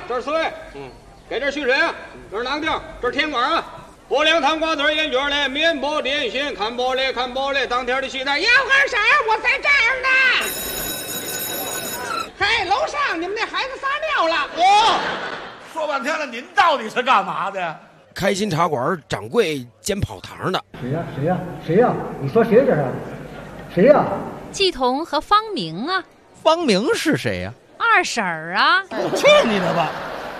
这是水，给点蓄水啊，这是囊丁，这是甜瓜啊。薄凉汤瓜子烟卷嘞，面包点心，看包嘞，当天的西餐要干啥？我在这儿呢。嘿，楼上你们那孩子撒尿了。 说半天了，您到底是干嘛的呀？ 开心茶馆掌柜兼跑堂的。 谁呀？你说谁这是？谁呀？ 季彤和方明啊。 方明是谁呀？ 二婶儿啊。 去你的吧！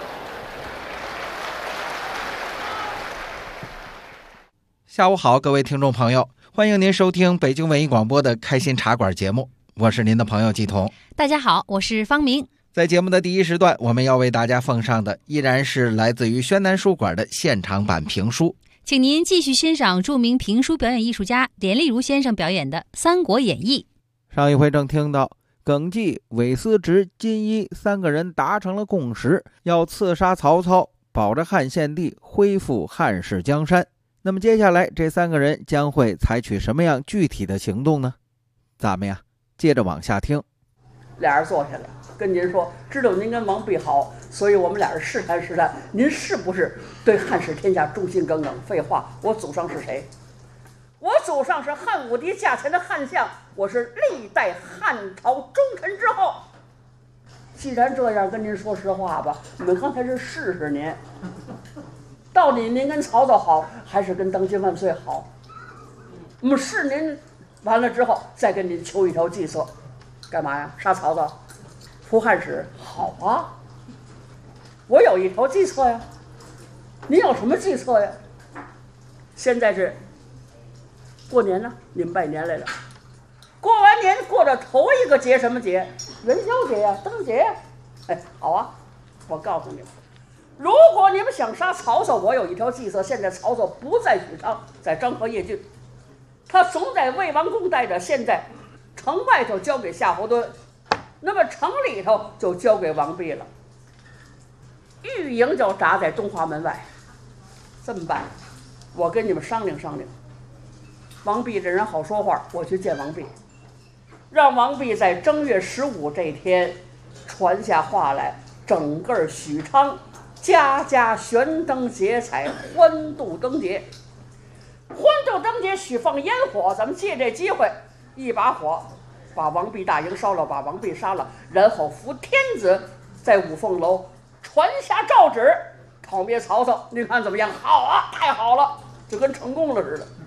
下午好，各位听众朋友，欢迎您收听北京文艺广播的开心茶馆节目，我是您的朋友季彤。 大家好，我是方明。 在节目的第一时段，我们要为大家奉上的依然是来自于宣南书馆的现场版评书， 请您继续欣赏著名评书表演艺术家连丽如先生表演的《三国演义》。 上一回正听到耿纪、韦思直、金一三个人达成了共识，要刺杀曹操，保着汉献帝，恢复汉室江山。那么接下来这三个人将会采取什么样具体的行动呢？咱们呀接着往下听。 俩人坐下来跟您说，知道您跟王弼好，所以我们俩人试探试探，您是不是对汉室天下忠心耿耿？废话，我祖上是谁？我祖上是汉武帝驾前的汉相，我是历代汉朝忠臣之后。既然这样，跟您说实话吧，你们刚才是试试您，到底您跟曹操好，还是跟当今万岁好？我们试您完了之后，再跟您求一条计策。干嘛呀？杀曹操，扶汉室，好啊！我有一条计策呀。您有什么计策呀？现在是过年呢，你们拜年来了。过完年过的头一个节什么节？元宵节呀，灯节呀。哎，好啊！我告诉你们，如果你们想杀曹操，我有一条计策。现在曹操不在许昌，在漳河邺郡，他总在魏王宫待着。现在城外头交给夏侯惇，那么城里头就交给王弼了。御营就扎在中华门外。这么办？我跟你们商量商量。王弼这人好说话，我去见王弼，让王弼在正月15这天传下话来，整个许昌家家悬灯结彩，欢度灯节。欢度灯节许放烟火，咱们借这机会，一把火把王弼大营烧了，把王弼杀了，然后扶天子在五凤楼传下诏旨，讨灭曹操。您看怎么样？好啊，太好了，就跟成功了似的。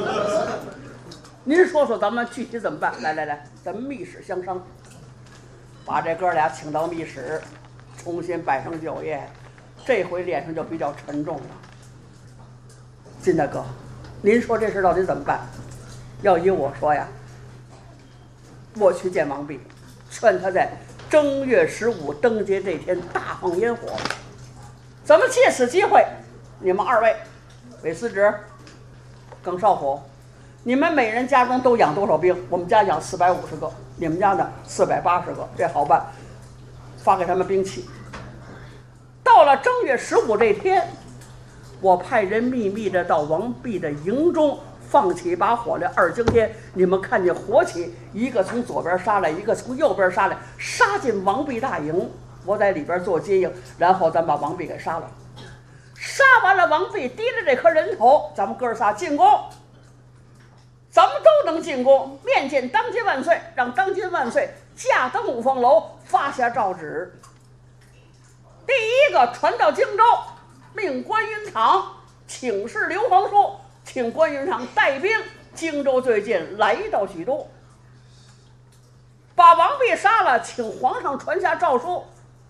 您说说咱们具体怎么办？来，咱们密室相商，把这哥俩请到密室，重新摆上酒宴。这回脸上就比较沉重了。金大哥，您说这事到底怎么办？要依我说呀，我去见王弼，劝他在正月15灯节这天大放烟火。咱们借此机会，你们二位，韦思直、耿少虎，你们每人家中都养多少兵？我们家养450个，你们家呢480个，这好办，发给他们兵器。到了正月15这天，我派人秘密的到王弼的营中放起一把火来。二更天，你们看见火起，一个从左边杀来，一个从右边杀来，杀进王弼大营。我在里边做接应，然后咱把王弼给杀了。杀完了王弼，提着这颗人头，咱们哥仨进宫。咱们都能进宫，面见当今万岁，让当今万岁驾登五凤楼，发下诏旨。第一个传到荆州，命关云长请示刘皇叔，请关云长带兵荆州最近来到许都，把王弼杀了，请皇上传下诏书，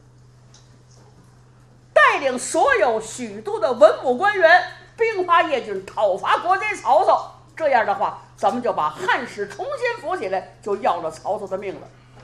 带领所有许都的文武官员兵发邺郡，讨伐国贼曹操。这样的话，咱们就把汉室重新扶起来，就要了曹操的命了。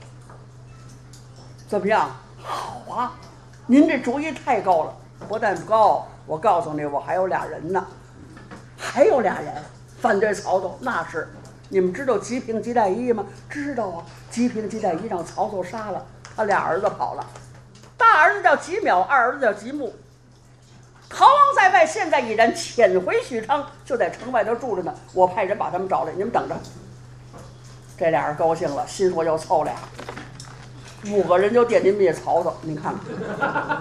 怎么样？好啊，您这主意太高了。不但高，我告诉你，我还有俩人呢。还有俩人反对曹操，那是你们知道吉平、吉代一吗？知道啊。吉平、吉代一让曹操杀了，他俩儿子跑了，大儿子叫吉邈，二儿子叫吉木。逃亡在外，现在已然潜回许昌，就在城外头住着呢。我派人把他们找来，你们等着。这俩人高兴了，心说要凑俩。 5个人就惦记灭曹操，你看看，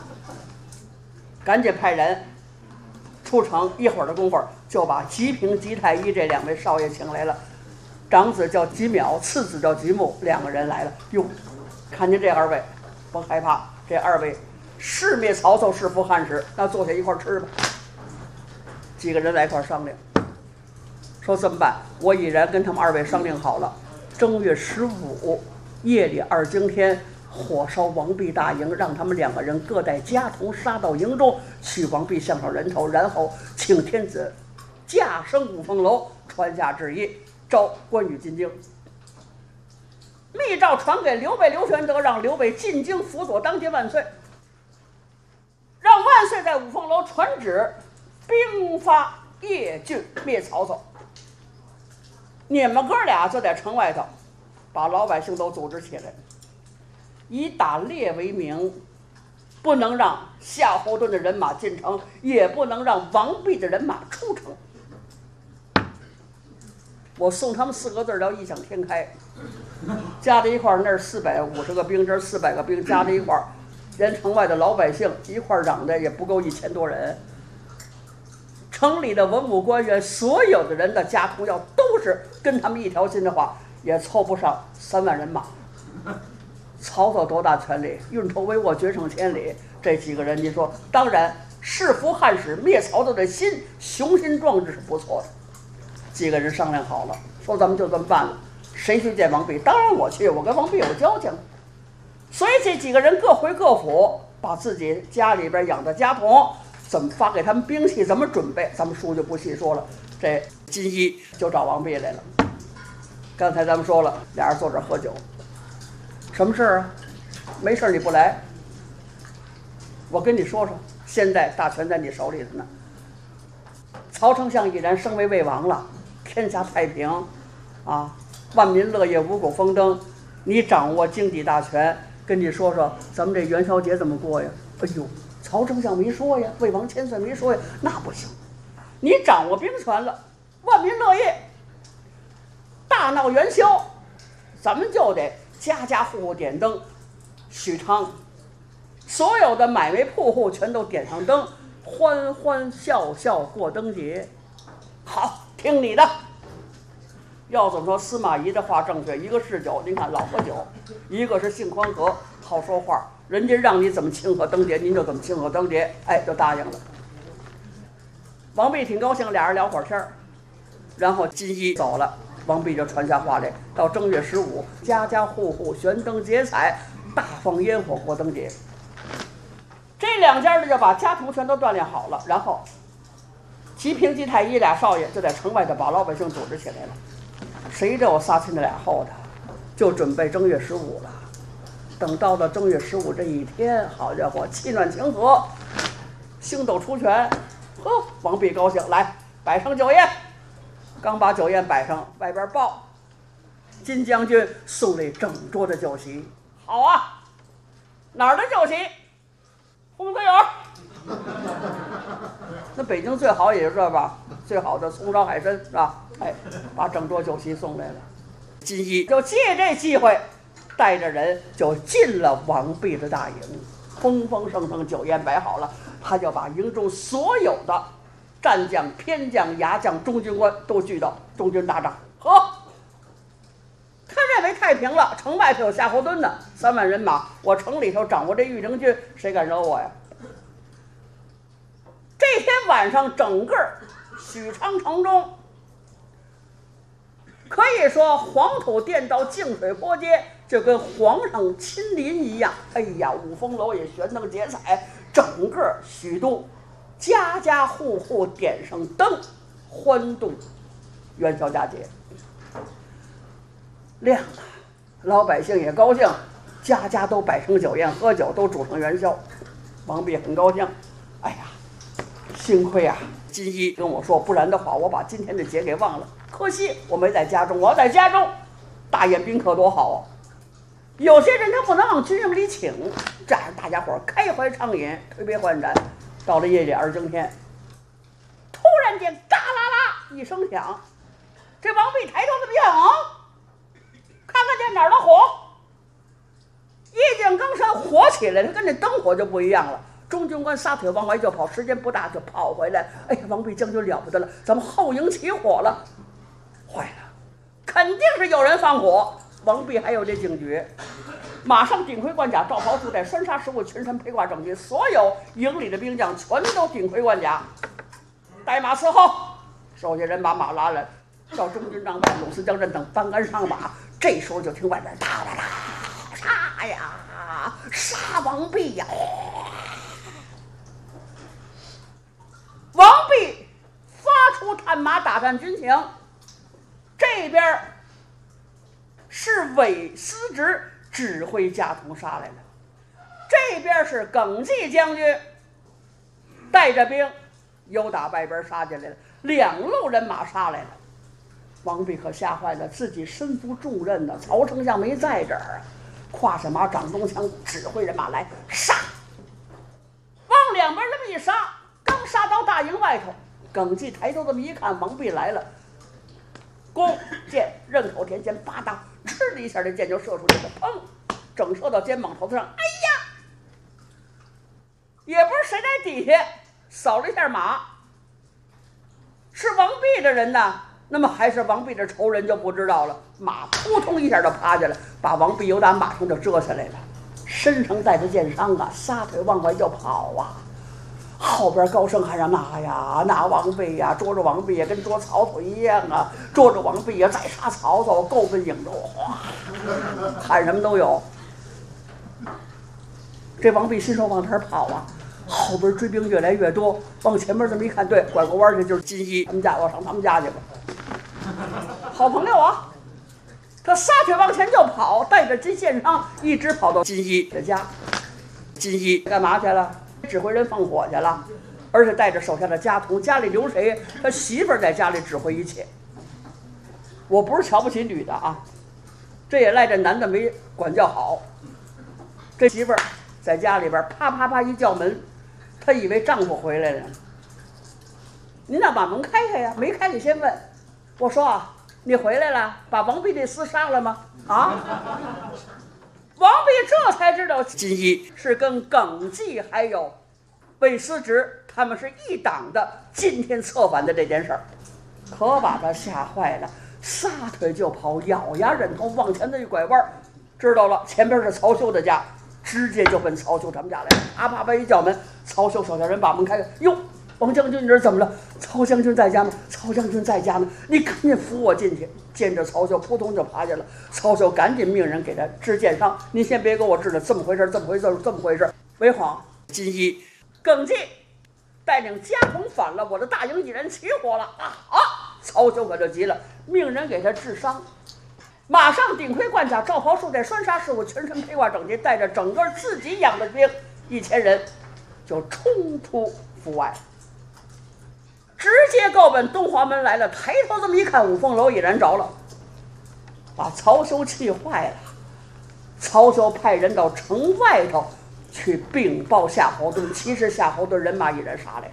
赶紧派人出城，一会儿的功夫就把吉平、吉太医这2位少爷请来了。长子叫吉淼，次子叫吉木，2个人来了。哟，看见这2位，甭害怕，这2位是灭曹操，是扶汉室，那坐下一块吃吧。几个人来一块商量，说这么办？我已然跟他们2位商量好了，正月15夜里2更天，火烧王弼大营，让他们2个人各带家童杀到营中，取王弼项上人头，然后请天子驾升五凤楼，传下旨意，召关羽进京。密诏传给刘备、刘玄德，让刘备进京辅佐当今万岁，让万岁在五凤楼传旨，兵发叶郡灭曹操。你们哥俩就在城外头把老百姓都组织起来，以打猎为名，不能让夏侯惇的人马进城，也不能让王弼的人马出城。我送他们4个字叫异想天开，加在一块儿，那是450个兵，这是400个兵，加在一块儿，连城外的老百姓一块儿嚷的也不够1000多人。城里的文武官员，所有的人的家童要都是跟他们一条心的话，也凑不上3万人马。曹操多大权力？运筹帷幄，决胜千里。这几个人，你说，当然是扶汉室、灭曹操的心，雄心壮志是不错的。几个人商量好了，说咱们就这么办了。谁去见王弼？当然我去，我跟王弼有交情。所以这几个人各回各府，把自己家里边养的家童怎么发给他们兵器，怎么准备，咱们书就不细说了。这金一就找王弼来了。刚才咱们说了，俩人坐这喝酒，什么事儿啊？没事你不来，我跟你说说，现在大权在你手里头呢。曹丞相已然升为魏王了，天下太平啊，万民乐业，五谷丰登。你掌握经济大权，跟你说说咱们这元宵节怎么过呀？哎呦，曹丞相没说呀，魏王千岁没说呀，那不行。你掌握兵权了，万民乐业，大闹元宵，咱们就得家家户户点灯。许昌所有的买卖铺户全都点上灯，欢欢笑笑过灯节。好，听你的。要怎么说，司马懿的话正确，一个是酒，您看老喝酒，一个是性宽和，好说话，人家让你怎么庆贺灯节，您就怎么庆贺灯节，哎，就答应了。王弼挺高兴，俩人聊会儿天儿，然后金一走了，王弼就传下话来，到正月15，家家户户悬灯结彩，大放烟火过灯节。这两家呢就把家童全都锻炼好了，然后吉平、吉太医俩少爷就在城外头把老百姓组织起来了。谁知道我撒亲的俩后头，就准备正月15了。等到了正月15这一天，好家伙，气暖情和，星斗出拳。呵，王弼高兴，来摆上酒宴。刚把酒宴摆上，外边报金将军送来整桌的酒席。好啊，哪儿的酒席？红水园。那北京最好也是这吧，最好的葱烧海参是吧？哎，把整桌酒席送来了。金一就借这机会，带着人就进了王弼的大营，丰丰盛盛，酒宴摆好了，他就把营中所有的战将、偏将、牙将、中军官都聚到中军大帐。呵，他认为太平了，城外头有夏侯惇呢，3万人马，我城里头掌握这御林军，谁敢惹我呀？这天晚上，整个许昌城中，可以说黄土垫到净水坡街，就跟皇上亲临一样。哎呀，五凤楼也悬灯结彩，整个许都家家户户点上灯，欢度元宵佳节。亮了，老百姓也高兴，家家都摆成酒宴，喝酒都煮成元宵。王弼很高兴，哎呀，幸亏啊，金一跟我说，不然的话，我把今天的节给忘了。可惜我没在家中，我要在家中，大宴宾客多好啊！有些人他不能往军营里请，这样大家伙开怀畅饮，推杯换盏。到了夜里2更天，突然间嘎啦啦一声响，这王弼抬头这么一看啊，看看见哪儿的火？ 一经更上火起来了，跟那灯火就不一样了。中军官撒腿往外就跑，时间不大就跑回来。哎呀，王弼将军了不得了，咱们后营起火了，坏了，肯定是有人放火。王弼还有这警觉，马上顶盔贯甲，罩袍束带，拴纱十五，群臣披挂整齐，所有营里的兵将全都顶盔贯甲，带马伺候。手下人把马拉来，叫中军帐办、鲁司将阵等搬鞍上马。这时候就听外边哒哒哒，杀呀，杀王弼呀！王弼发出探马打探军情，这边是韦思直指挥家童杀来了，这边是耿纪将军带着兵又打外边杀进来了，两路人马杀来了。王弼可吓坏了，自己身负重任呢，曹丞相没在这儿啊，挎着马掌中枪，指挥人马来杀。往两边这么一杀，刚杀到大营外头，耿纪抬头这么一看，王弼来了，弓箭刃口填前，吧嗒，哧的一下，这箭就射出去了，砰，整射到肩膀头子上。哎呀，也不是谁在底下扫了一下马，是王弼的人呐。那么还是王弼的仇人就不知道了，马扑通一下就趴下来，把王弼由打马上就遮下来了，身上带着箭伤啊，撒腿往外就跑啊。后边高声喊着拿呀，拿王弼呀，捉着王弼呀，跟捉曹操一样啊，捉着王弼呀，再杀曹操，够奔影头，哗，喊什么都有。这王弼心说往哪儿跑啊？后边追兵越来越多，往前面这么一看，对，拐过弯去就是金一他们家，我上他们家去吧。好朋友啊，他撒腿往前就跑，带着金献昌一直跑到金一的家。金一干嘛去了？指挥人放火去了，而且带着手下的家童，家里留谁？他媳妇儿在家里指挥一切。我不是瞧不起女的啊，这也赖这男的没管教好。这媳妇儿在家里边啪啪啪一叫门，她以为丈夫回来了。您那把门开开呀，没开你先问。我说啊，你回来了，把王弼那厮杀了吗？啊！王弼这才知道金一是跟耿纪还有韦思直他们是一党的，今天策反的这件事儿，可把他吓坏了，撒腿就跑，咬牙忍痛往前的一拐弯，知道了前边是曹休的家，直接就奔曹休他们家来了。啪啪啪一叫门，曹休手下人把门开开，哟，王将军，你这怎么了？曹将军在家吗？曹将军在家呢，你赶紧扶我进去。见着曹休，扑通就爬下了。曹休赶紧命人给他治箭伤。您先别给我治了，这么回事，这么回事，这么回事。为皇金一、耿纪带领家童反了，我的大营已然起火了啊！曹休可就急了，命人给他治伤。马上顶盔贯甲，罩袍束带，拴纱事务，全身披挂整齐，带着整个自己养的兵1000人，就冲出府外。直接够奔东华门来了，抬头这么一看，五凤楼已然着了，把曹休气坏了。曹休派人到城外头去禀报夏侯惇，其实夏侯惇人马已然杀来了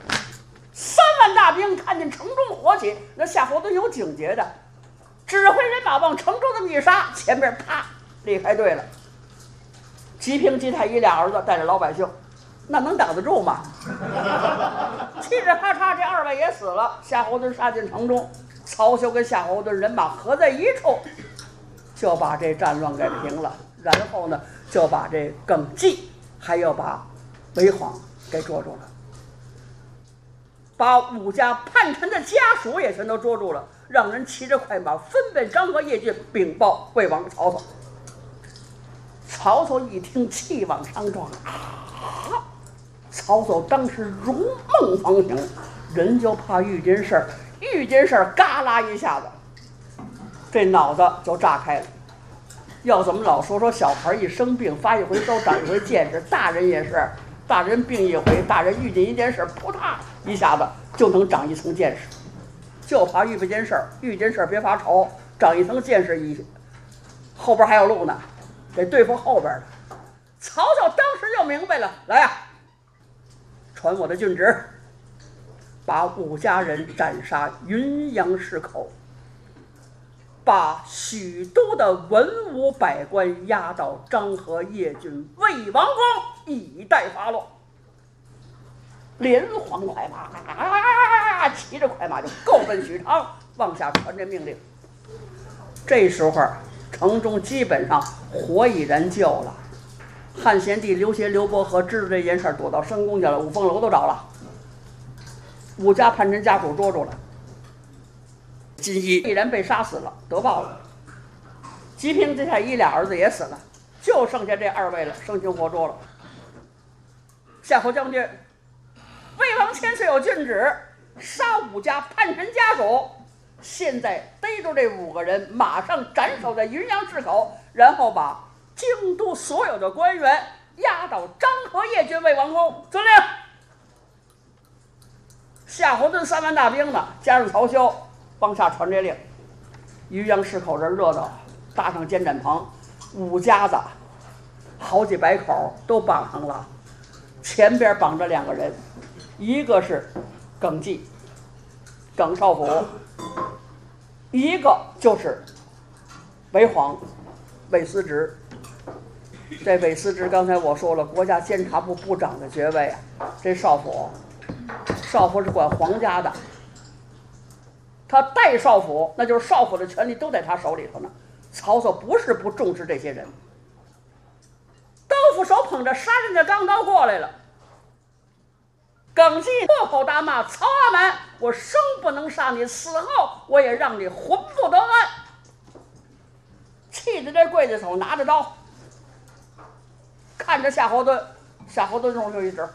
，3万大兵看见城中火起，那夏侯惇有警觉的，指挥人马往城中这么一杀，前面啪离开队了。吉平、吉太医俩儿子带着老百姓，那能挡得住吗？嘁哩咔嚓，这2位也死了。夏侯惇杀进城中，曹休跟夏侯惇人马合在一处，就把这战乱给平了。然后呢，就把这耿纪还有把韦晃给捉住了，把5家叛臣的家属也全都捉住了，让人骑着快马分奔张河邺郡禀报魏王曹操。曹操一听，气往上撞啊！曹操当时如梦方醒，人就怕遇见事儿，遇见事儿嘎啦一下子，这脑子就炸开了。要怎么老说小孩一生病发一回烧长一回见识，大人也是，大人病一回，大人遇见一件事，扑嗒一下子就能长一层见识。就怕遇见事儿，遇见事儿别发愁，长一层见识，后边还有路呢，得对付后边的。曹操当时就明白了，来呀，传我的郡职，把5家人斩杀云阳市口。 把许都的文武百官押到漳河邺郡魏王宫，以待发落。连环快马，骑着快马就够奔许昌，往下传这命令。这时候城中基本上火已然救了。汉献帝刘协、刘伯和知道这件事，躲到深宫去了，五凤楼都着了，武家叛臣家属捉住了。金一毅然被杀死了，得报了。吉平这下一俩儿子也死了，就剩下这2位了，生擒活捉了。夏侯将军，魏王千岁有郡旨，杀武家叛臣家属。现在逮住这5个人，马上斩首在云阳市口，然后把京都所有的官员押到漳河邺郡魏王宫。遵令。夏侯惇3万大兵呢，加上曹休，往下传这令。云阳市口这热闹，搭上监斩棚，5家子好几百口都绑上了。前边绑着2个人，一个是耿纪、耿少府，一个就是韦晃、韦思直。这韦思直刚才我说了，国家监察部部长的爵位啊。这少府是管皇家的，他代少府，那就是少府的权力都在他手里头呢。曹操不是不重视这些人，刀斧手捧着杀人的钢刀过来了。耿纪破口大骂曹阿瞒：“我生不能杀你，死后我也让你魂不得安。”气得这刽子手拿着刀，看着夏侯惇，夏侯惇用手一指，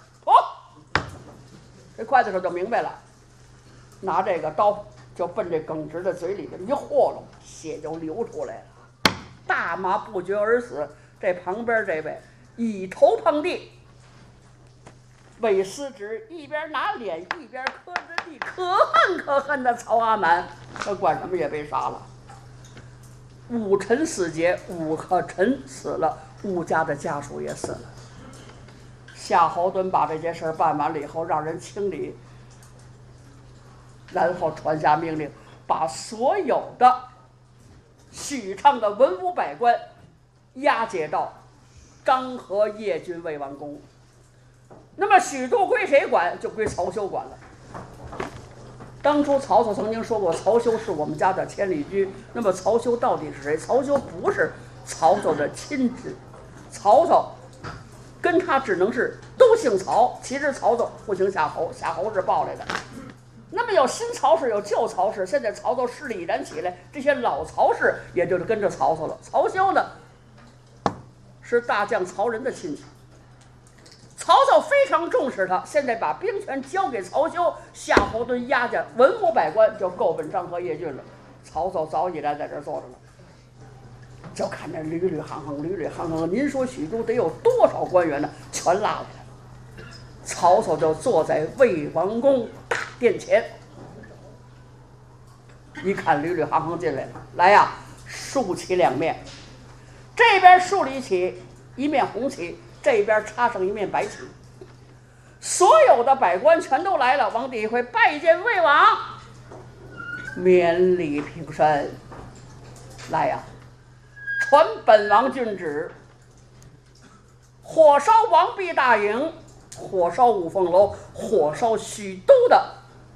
这刽子手就明白了，拿这个刀就奔这耿直的嘴里一和弄，血就流出来了，大骂不绝而死。这旁边这位以头碰地，韦思直一边拿脸一边磕着地，可恨可恨的曹阿瞒，他管什么也被杀了。5臣死节，5个臣死了，5家的家属也死了。夏侯惇把这件事办完了以后，让人清理，然后传下命令，把所有的许昌的文武百官押解到漳河邺郡魏王宫。那么许都归谁管？就归曹休管了。当初曹操曾经说过，曹休是我们家的千里驹。那么曹休到底是谁？曹休不是曹操的亲侄，曹操跟他只能是都姓曹。其实曹操不姓夏侯，夏侯是抱来的。那么有新曹氏，有旧曹氏。现在曹操势力已然起来，这些老曹氏也就是跟着曹操了。曹休呢，是大将曹仁的亲戚。曹操非常重视他，现在把兵权交给曹休，夏侯惇押着文武百官就够奔漳河邺郡了。曹操早已然在这儿坐着了，就看着屡屡行行，屡屡行行。您说许都得有多少官员呢？全拉来了。曹操就坐在魏王宫大殿前，一看屡屡行行进来了，来呀，竖起2面，这边竖了一面红旗，这边插上一面白旗。所有的百官全都来了，往底下会拜见魏王，免礼平身。来呀，传本王郡旨，火烧王毕大营，火烧五凤楼，火烧许都的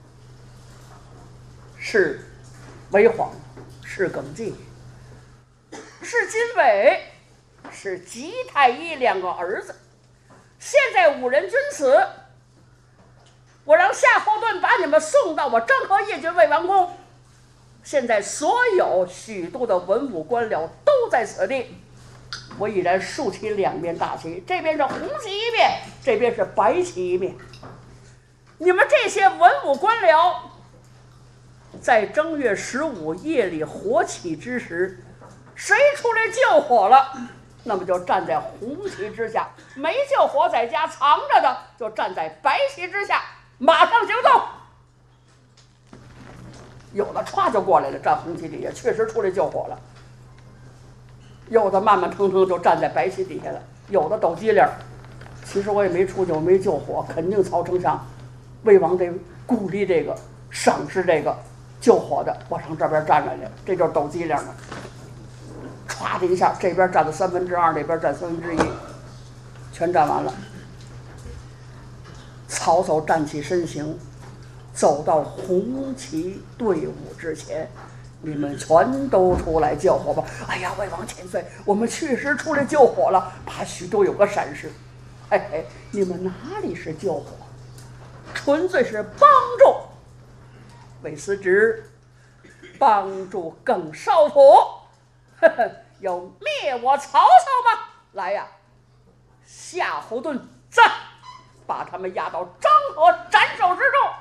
是韦晃，是耿纪，是金伟，是吉太医2个儿子。现在5人均死，我让夏侯惇把你们送到我漳河邺郡魏王宫。现在所有许都的文武官僚都在此地。我已然竖起2面大旗，这边是红旗一面，这边是白旗一面。你们这些文武官僚，在正月15夜里火起之时，谁出来救火了，那么就站在红旗之下；没救火在家藏着的，就站在白旗之下，马上行动。有的歘就过来了，站红旗底下，确实出来救火了；有的慢慢腾腾就站在白旗底下了；有的抖机灵，其实我也没出去，我没救火，肯定曹丞相、魏王得鼓励这个，赏识这个， 救火的往上这边站来了，这就是斗机灵了。歘的一下，这边站了2/3，那边站1/3，全站完了。曹操站起身形，走到红旗队伍之前，你们全都出来救火吧！哎呀，魏王千岁，我们确实出来救火了，怕许都有个闪失。嘿嘿，你们哪里是救火，纯粹是帮助魏司职，帮助耿少府，呵呵，要灭我曹操吗？来呀，夏侯惇在，把他们押到漳河斩首之中。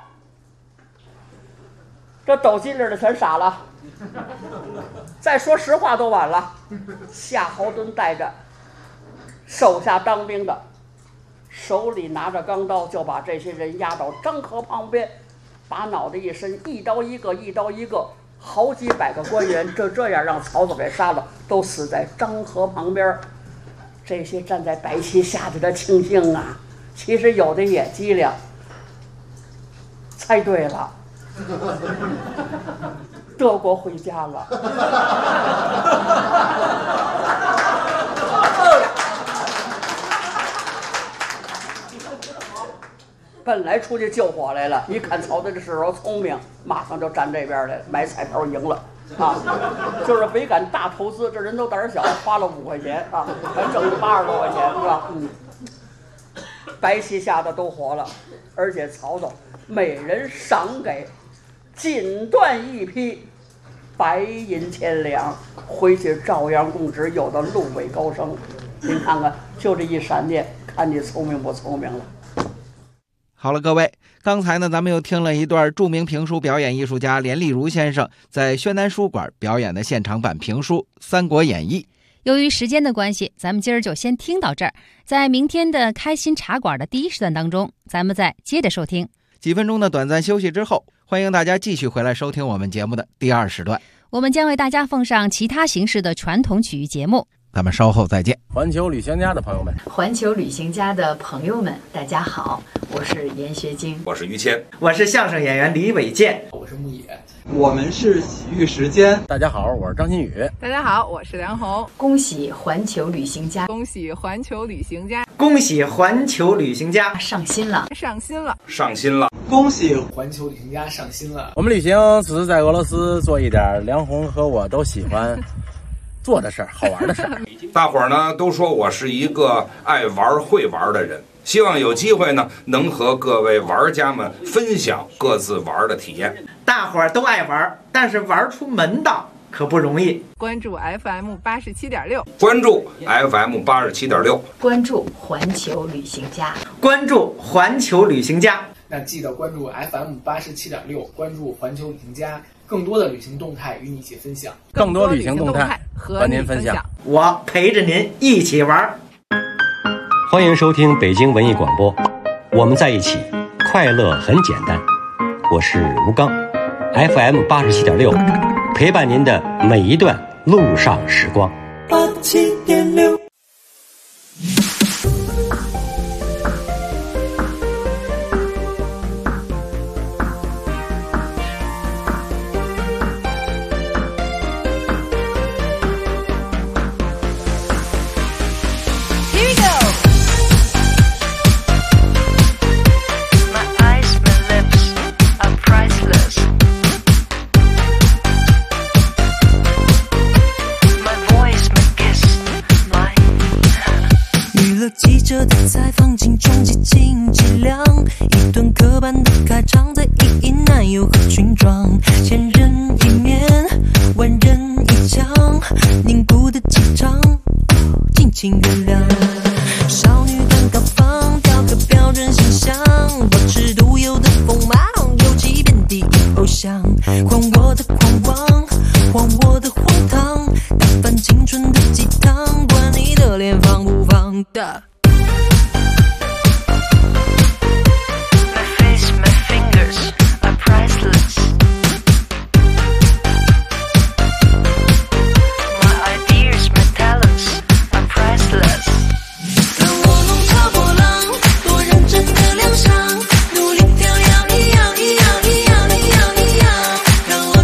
这斗金里的全傻了，再说实话都晚了。夏侯惇带着手下当兵的，手里拿着钢刀，就把这些人押到漳河旁边，把脑袋一伸，一刀一个，一刀一个，好几百个官员这样让曹操给杀了，都死在漳河旁边。这些站在白旗下的庆幸啊，其实有的也机灵，猜对了。德国回家了。本来出去救火来了，一看曹操这时候聪明，马上就站这边来了，买彩票赢了啊！就是没敢大投资，这人都胆小，花了5块钱啊，还挣了80多块钱是吧？白旗下的都活了，而且曹操每人赏给锦缎1匹，白银1000两，回去照样供职，有的路尾高升。您看看，就这一闪电，看你聪明不聪明了。 好了，各位，刚才呢，咱们又听了一段著名评书表演艺术家连丽如先生在宣南书馆表演的现场版评书《三国演义》。 由于时间的关系，咱们今儿就先听到这儿。在明天的开心茶馆的第1时段当中，咱们再接着收听。 几分钟的短暂休息之后，欢迎大家继续回来收听我们节目的第2时段。 我们将为大家奉上其他形式的传统曲艺节目。 咱们稍后再见。 环球旅行家的朋友们， 环球旅行家的朋友们，大家好，我是严学晶， 我是于谦， 我是相声演员李伟健， 我是牧野，我们是喜剧时间。 大家好，我是张馨予。 大家好，我是梁红。 恭喜环球旅行家， 恭喜环球旅行家， 恭喜环球旅行家上新了， 上新了， 上新了， 恭喜环球旅行家上新了。 我们旅行只是在俄罗斯做一点梁红和我都喜欢做的事儿，好玩的事儿。 大伙儿呢都说我是一个爱玩会玩的人，希望有机会呢能和各位玩家们分享各自玩的体验。 大伙儿都爱玩，但是玩出门道可不容易。 关注 FM 87.6， 关注 FM 87.6， 关注环球旅行家， 关注环球旅行家。 那记得关注 FM 87.6，关注环球旅行家。更多的旅行动态与你一起分享， 更多旅行动态和您分享， 我陪着您一起玩。 欢迎收听北京文艺广播，我们在一起，快乐很简单。我是吴刚 ，FM 87.6，陪伴您的每一段路上时光。 87.6。 采访轻重极尽伎俩，一段刻板的开场，在一男友和群装，千人一面，万人一腔，凝固的气场，敬请原谅。少女蛋糕放，雕刻标准形象，保持独有的锋芒，尤其遍地偶像，还我的狂妄，还我的荒唐，打翻青春的鸡汤，管你的脸放不放的。看我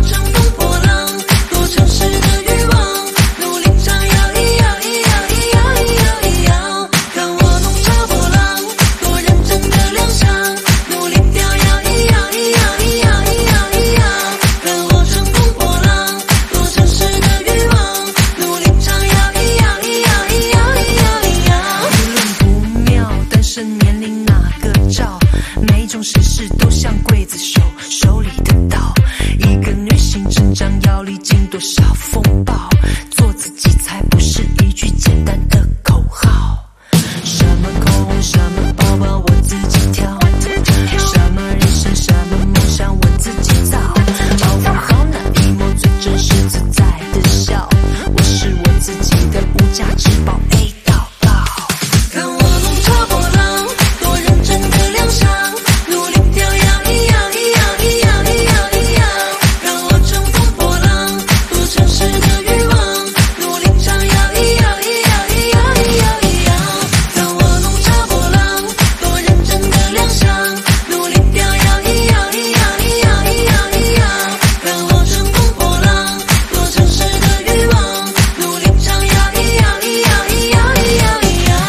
将要历经多少风暴，做自己才不是一句简单的口号。什么口红，什么包包，我自己挑，什么人生，什么梦想，我自己造，保护好那一抹最真实自在的笑，我是我自己的无价之宝。看我弄潮波浪，多认真的亮相，努力飘扬，一样一样一样一样一样，让我乘风破浪，多城市的欲望，努力张扬，一样一样一样一样一样。看我弄潮波浪，多认真的亮相，努力飘扬，一样一样一样一样一样，让我乘风破浪，多城市的欲望，努力张扬，一样一样一样一样一样。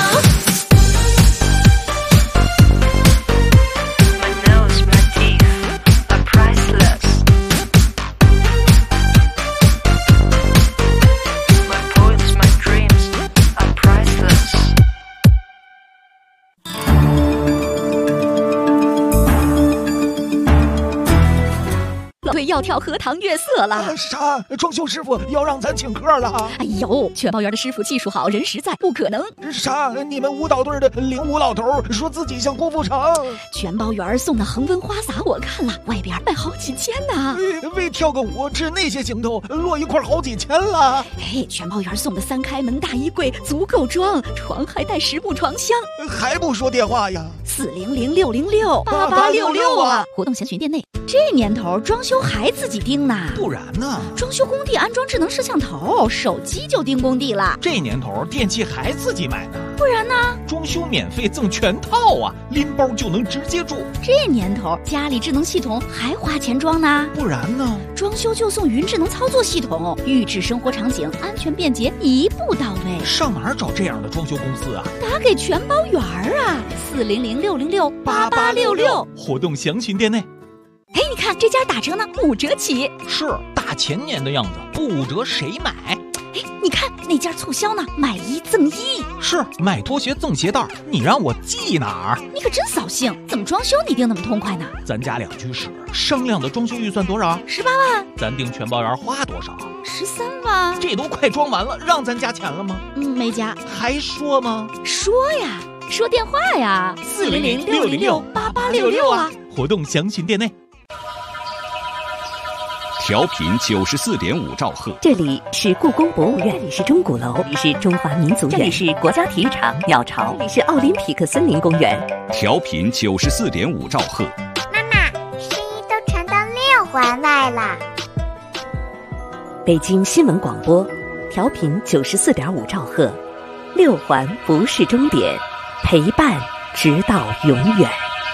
老魏要跳荷塘月色了。 啥？装修师傅要让咱请客了？ 哎呦，全包园的师傅技术好，人实在，不可能。 啥？你们舞蹈队的领舞老头说自己像郭富城。 全包园送的恒温花洒我看了，外边卖好几千呢。 为跳个舞吃那些行头，落一块好几千了。 哎，全包园送的3开门大衣柜足够装，床还带10部床箱。 还不说电话呀 ？400-606-8866啊！活动详询店内。这年头装修还自己盯呢？ 不然呢？ 装修工地安装智能摄像头，手机就盯工地了。 这年头电器还自己买呢？ 不然呢？ 装修免费赠全套啊，拎包就能直接住。 这年头家里智能系统还花钱装呢？ 不然呢？ 装修就送云智能操作系统，预制生活场景，安全便捷，一步到位。 上哪儿找这样的装修公司啊？ 打给全包园啊，400-606-8866。 活动详询店内。 哎，你看这家打折呢，5折起。 是大前年的样子，不5折谁买？ 哎，你看那家促销呢，买1赠1。 是买拖鞋赠鞋带，你让我记哪儿？ 你可真扫兴，怎么装修你定那么痛快呢？ 咱家2居室，商量的装修预算多少 ？18万。 咱订全包园花多少 ？13万。 这都快装完了，让咱加钱了吗？ 没加。 还说吗？ 说呀，说电话呀，400-606-8866啊。 活动详询店内。 调频94.5兆赫， 这里是故宫博物院，这里是钟鼓楼，这里是中华民族园，这里是国家体育场鸟巢，这里是奥林匹克森林公园。 调频94.5兆赫。 妈妈，声音都传到6环外了。 北京新闻广播，调频94.5兆赫，6环不是终点，陪伴直到永远。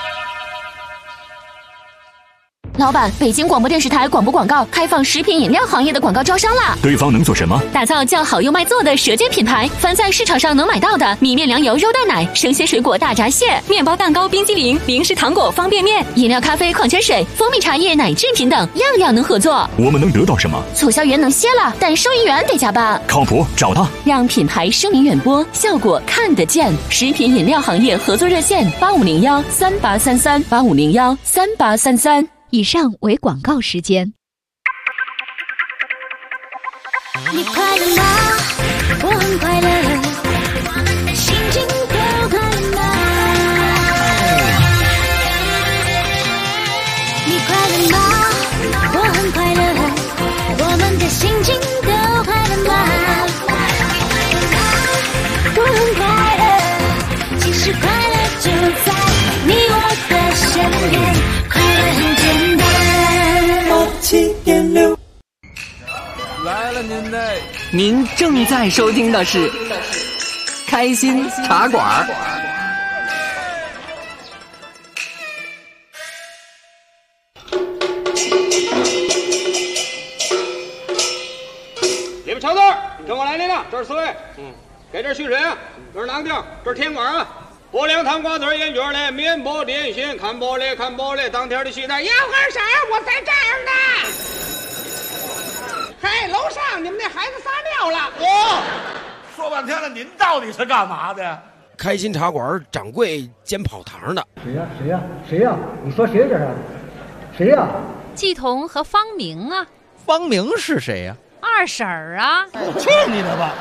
老板，北京广播电视台广播广告开放食品饮料行业的广告招商啦！ 对方能做什么？ 打造叫好又卖座的舌尖品牌，凡在市场上能买到的米面粮油肉蛋奶、生鲜水果大闸蟹、面包蛋糕、冰激凌、零食糖果、方便面、饮料、咖啡、矿泉水、蜂蜜茶叶、奶制品等，样样能合作。 我们能得到什么？ 促销员能歇了，但收银员得加班。 靠谱，找他， 让品牌声名远播，效果看得见。食品饮料行业合作热线：8501-3833，8501-3833。 以上为广告时间。 你快乐吗？我很快乐，心情都快乐吗？你快乐吗？我很快乐，我们的心情都快乐吗？我很快乐，其实快乐就在你我的身边。 7.6 来了您正在收听的是开心茶馆。 你们瞧这儿，跟我来领了，这是4位。给这蓄水啊，这是囊丁，这是甜瓜啊。薄凉糖瓜子烟卷嘞，面包点心，看玻璃看玻璃，当天的西单要根色我在这儿呢。嘿，楼上你们那孩子撒尿了。 说半天了，您到底是干嘛的？ 开心茶馆掌柜兼跑堂的。 谁呀？你说谁这是？谁呀？ 季彤和方明啊。 方明是谁呀？ 二婶儿啊！ 去你的吧！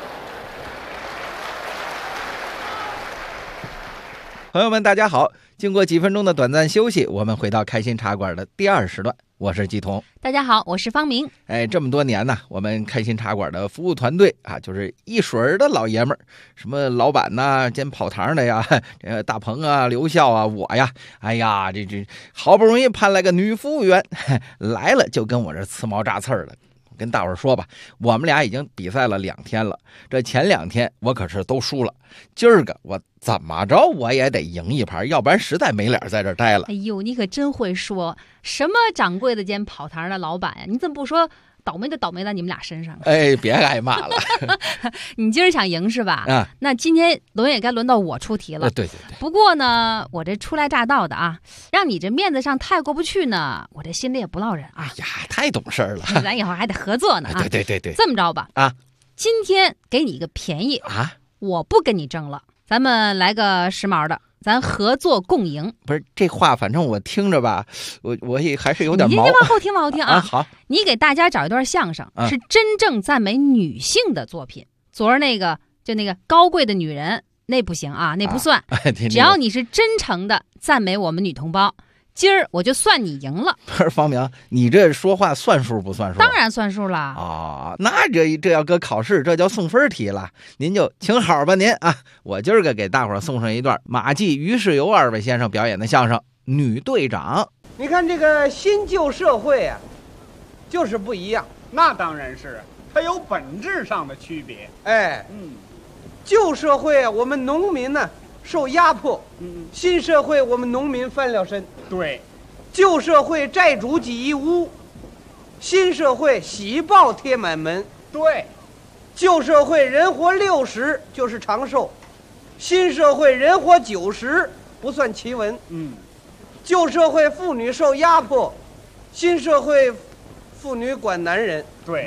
朋友们，大家好！经过几分钟的短暂休息，我们回到开心茶馆的第2时段。我是季彤。 大家好，我是方明。 这么多年呢，我们开心茶馆的服务团队啊，就是一水儿的老爷们儿，什么老板呐、兼跑堂的呀，大鹏啊、刘笑啊，我呀，哎呀，这好不容易盼来个女服务员，来了就跟我这呲毛扎刺儿的。跟大伙儿说吧，我们俩已经比赛了2天了，这前2天我可是都输了，今儿个我怎么着我也得赢一盘，要不然实在没脸在这儿待了。 哎呦，你可真会说，什么掌柜的兼跑堂的老板呀？你怎么不说倒霉就倒霉在你们俩身上？ 别挨骂了。 你今儿想赢是吧？ 啊， 那今天也该轮到我出题了。 对。 不过呢，我这初来乍到的啊，让你这面子上太过不去呢，我这心里也不落忍啊。 哎呀，太懂事了。 咱以后还得合作呢啊。 对。 这么着吧啊， 今天给你一个便宜啊，我不跟你争了，咱们来个时髦的。咱合作共赢。 不是这话，反正我听着吧，我也还是有点毛。 你往后听，往后听啊！ 好， 你给大家找一段相声，是真正赞美女性的作品。昨儿那个高贵的女人，那不行啊，那不算。只要你是真诚的赞美我们女同胞，今儿我就算你赢了。 不是方明，你这说话算数不算数？ 当然算数了啊！那这要搁考试，这叫送分题了。您就请好吧，您啊！我今儿个给大伙儿送上一段马季、于世友2位先生表演的相声《女队长》。 你看这个新旧社会啊，就是不一样。 那当然是，它有本质上的区别。 旧社会啊，我们农民呢受压迫，新社会我们农民翻了身。 对， 旧社会债主挤一屋，新社会喜报贴满门。 对， 旧社会人活60就是长寿，新社会人活90不算奇闻。旧社会妇女受压迫，新社会妇女管男人。 对，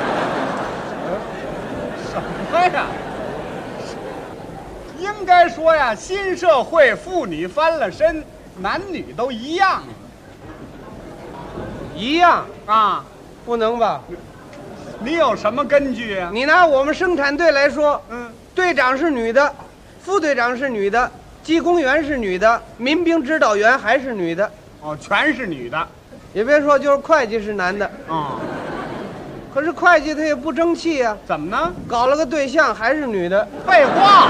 什么呀？应该说呀，新社会妇女翻了身，男女都一样。 一样啊？ 不能吧？ 你有什么根据啊？ 你拿我们生产队来说，队长是女的，副队长是女的，技工员是女的，民兵指导员还是女的。 哦，全是女的。 也别说，就是会计是男的。可是会计他也不争气呀。 怎么呢？ 搞了个对象还是女的。 废话。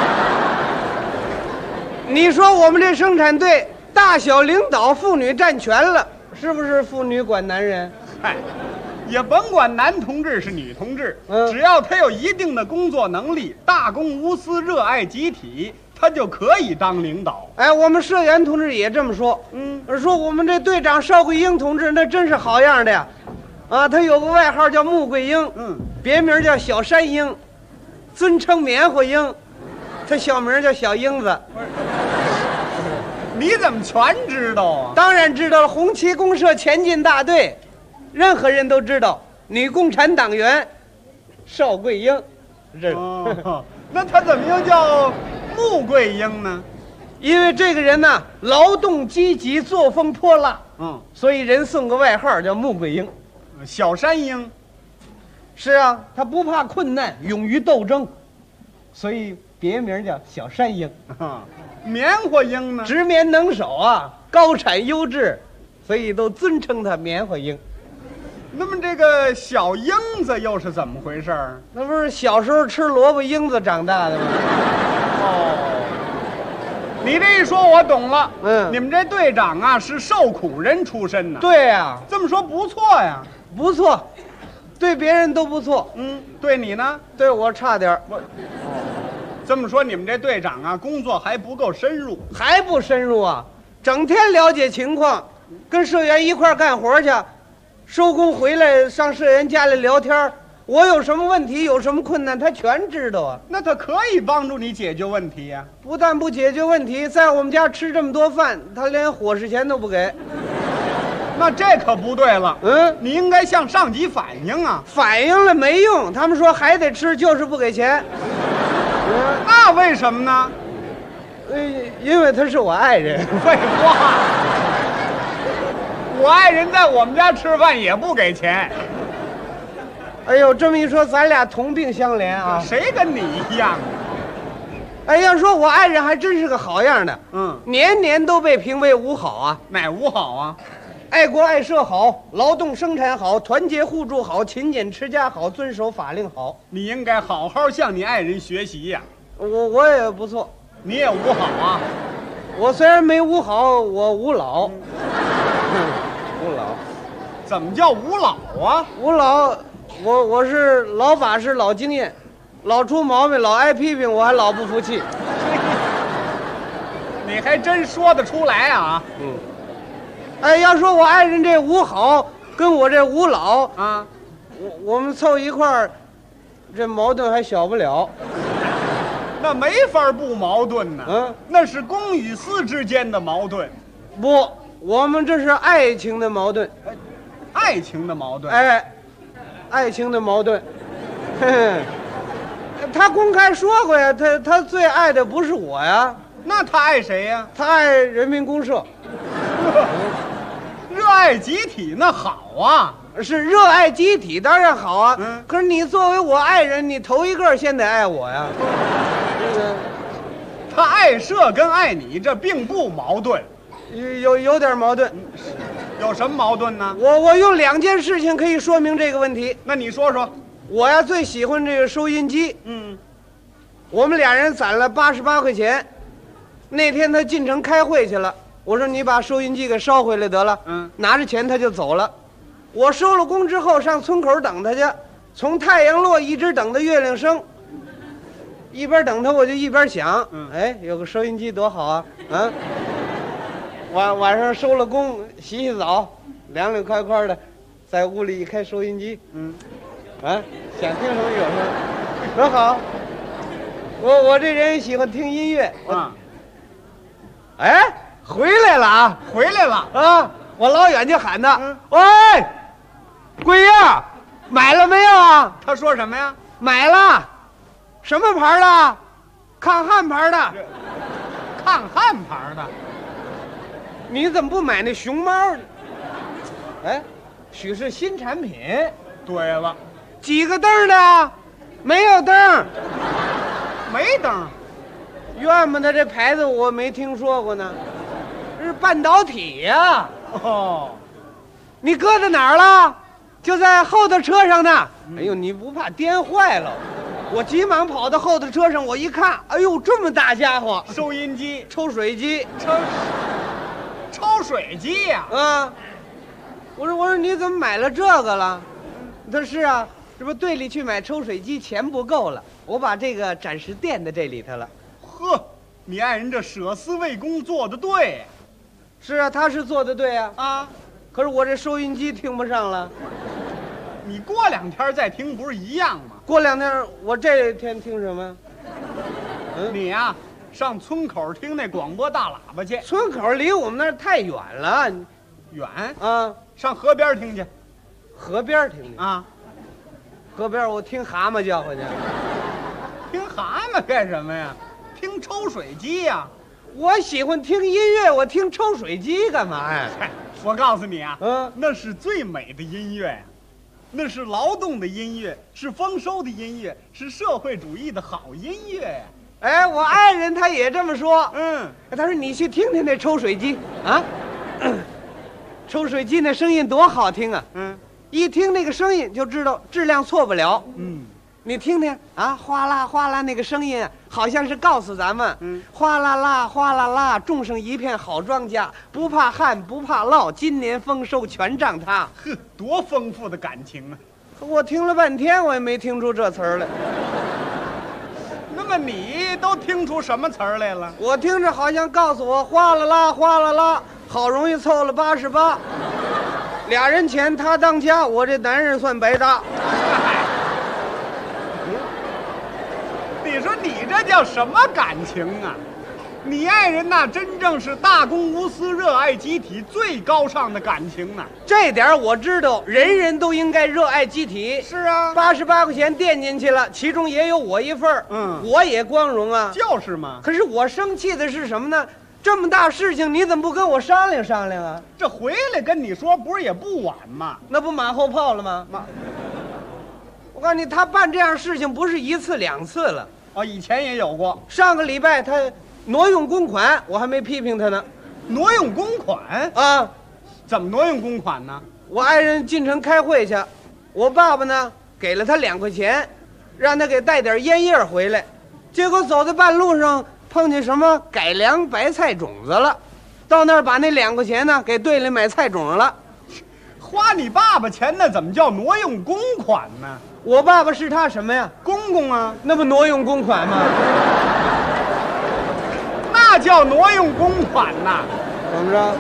你说我们这生产队大小领导妇女占全了，是不是妇女管男人？ 嗨，也甭管男同志是女同志，只要他有一定的工作能力，大公无私，热爱集体，他就可以当领导。 我们社员同志也这么说。说我们这队长邵桂英同志那真是好样的呀。他有个外号叫穆桂英，别名叫小山鹰，尊称棉花鹰，他小名叫小英子。 你怎么全知道啊？ 当然知道了，红旗公社前进大队，任何人都知道。女共产党员邵桂英， 那他怎么又叫穆桂英呢？ 因为这个人呢，劳动积极，作风泼辣，所以人送个外号叫穆桂英。 小山鹰， 是啊，他不怕困难，勇于斗争，所以别名叫小山鹰。 棉花鹰呢？ 直棉能手啊，高产优质，所以都尊称他棉花鹰。 那么这个小英子又是怎么回事？ 那不是小时候吃萝卜缨子长大的吗？ 你这一说我懂了。你们这队长啊是受苦人出身呢。 对呀， 这么说不错呀。 不错，对别人都不错。 对你呢？ 对我差点。 这么说你们这队长啊工作还不够深入？ 还不深入啊，整天了解情况，跟社员一块干活去，收工回来上社员家里聊天，我有什么问题有什么困难他全知道啊。 那他可以帮助你解决问题呀。 不但不解决问题，在我们家吃这么多饭他连伙食钱都不给。 那这可不对了。你应该向上级反映啊。 反映了没用，他们说还得吃，就是不给钱。 那为什么呢？ 因为他是我爱人。 废话，我爱人在我们家吃饭也不给钱。 哎呦，这么一说，咱俩同病相怜啊！ 谁跟你一样啊？ 哎，要说我爱人还真是个好样的，年年都被评为五好啊。 哪五好啊？ 爱国爱社好，劳动生产好，团结互助好，勤俭持家好，遵守法令好。 你应该好好向你爱人学习呀。 我也不错， 你也五好啊。 我虽然没五好，我五老。五老， 怎么叫五老啊？ 五老，我是老把式、老经验，老出毛病、老挨批评，我还老不服气。 你还真说得出来啊？ 哎，要说我爱人这五好跟我这五老啊，我们凑一块儿，这矛盾还小不了。 那没法不矛盾呢。那是公与私之间的矛盾。 不，我们这是爱情的矛盾。 爱情的矛盾。 哎，爱情的矛盾。他公开说过呀，他最爱的不是我呀。 那他爱谁呀？ 他爱人民公社。 热爱集体那好啊， 是热爱集体当然好啊。可是你作为我爱人，你头一个先得爱我呀。 他爱社跟爱你这并不矛盾， 有点矛盾。 有什么矛盾呢？ 我用2件事情可以说明这个问题。 那你说说。 我呀最喜欢这个收音机。我们俩人攒了88块钱，那天他进城开会去了。我说你把收音机给捎回来得了。拿着钱他就走了。我收了工之后上村口等他去，从太阳落一直等到月亮升。一边等他我就一边想，哎，有个收音机多好啊！晚上收了工，洗洗澡，凉凉快快的，在屋里一开收音机，想听什么有什么，多好。我这人喜欢听音乐。哎，回来了啊！ 回来了啊！我老远就喊他，喂，桂英，买了没有啊？ 他说什么呀？ 买了。什么牌的？抗旱牌的。 抗旱牌的。 你怎么不买那熊猫？哎，许是新产品。 对了， 几个灯的？没有灯。 没灯。 怨不得这牌子我没听说过呢。这是半导体呀。你搁在哪儿了？就在后头车上呢。哎呦，你不怕颠坏了？我急忙跑到后头车上，我一看，哎呦，这么大家伙！ 收音机、 抽水机、 抽水机呀！ 我说你怎么买了这个了？他说是啊，这不队里去买抽水机钱不够了，我把这个暂时垫在这里头了。 呵，你爱人这舍私为公做得对。 是啊，他是做得对啊。可是我这收音机听不上了。 你过2天再听不是一样吗？ 过2天，我这天听什么？ 你呀，上村口听那广播大喇叭去。 村口离我们那儿太远了。 远啊？ 上河边听去。 河边听去啊？ 河边我听蛤蟆叫唤去。 听蛤蟆干什么呀？听抽水机呀。 我喜欢听音乐，我听抽水机干嘛呀？ 我告诉你啊，那是最美的音乐呀。那是劳动的音乐，是丰收的音乐，是社会主义的好音乐呀！ 哎，我爱人他也这么说。他说你去听听那抽水机啊，抽水机那声音多好听啊！一听那个声音就知道质量错不了。你听听啊，哗啦哗啦那个声音，好像是告诉咱们，哗啦啦哗啦啦，种上一片好庄稼，不怕旱不怕涝，今年丰收全仗它。 呵，多丰富的感情啊！ 我听了半天，我也没听出这词儿来。 那么你都听出什么词儿来了？ 我听着好像告诉我，哗啦啦哗啦啦，好容易凑了88，俩人钱他当家，我这男人算白搭。 你说你这叫什么感情啊？你爱人那真正是大公无私、热爱集体最高尚的感情呢。 这点我知道，人人都应该热爱集体。 是啊 ，88块钱垫进去了，其中也有我一份儿。我也光荣啊。 就是嘛。 可是我生气的是什么呢？这么大事情，你怎么不跟我商量商量啊？ 这回来跟你说，不是也不晚吗？ 那不马后炮了吗？ 告诉你，他办这样事情不是一次两次了。 哦，以前也有过。 上个礼拜他挪用公款，我还没批评他呢。 挪用公款啊？ 怎么挪用公款呢？ 我爱人进城开会去，我爸爸呢给了他2块钱，让他给带点烟叶回来。结果走在半路上碰见什么改良白菜种子了，到那儿把那2块钱呢给队里买菜种了。 花你爸爸钱呢，怎么叫挪用公款呢？ 我爸爸是他什么呀？ 公公啊， 那不挪用公款吗？ 那叫挪用公款呐！ 怎么着？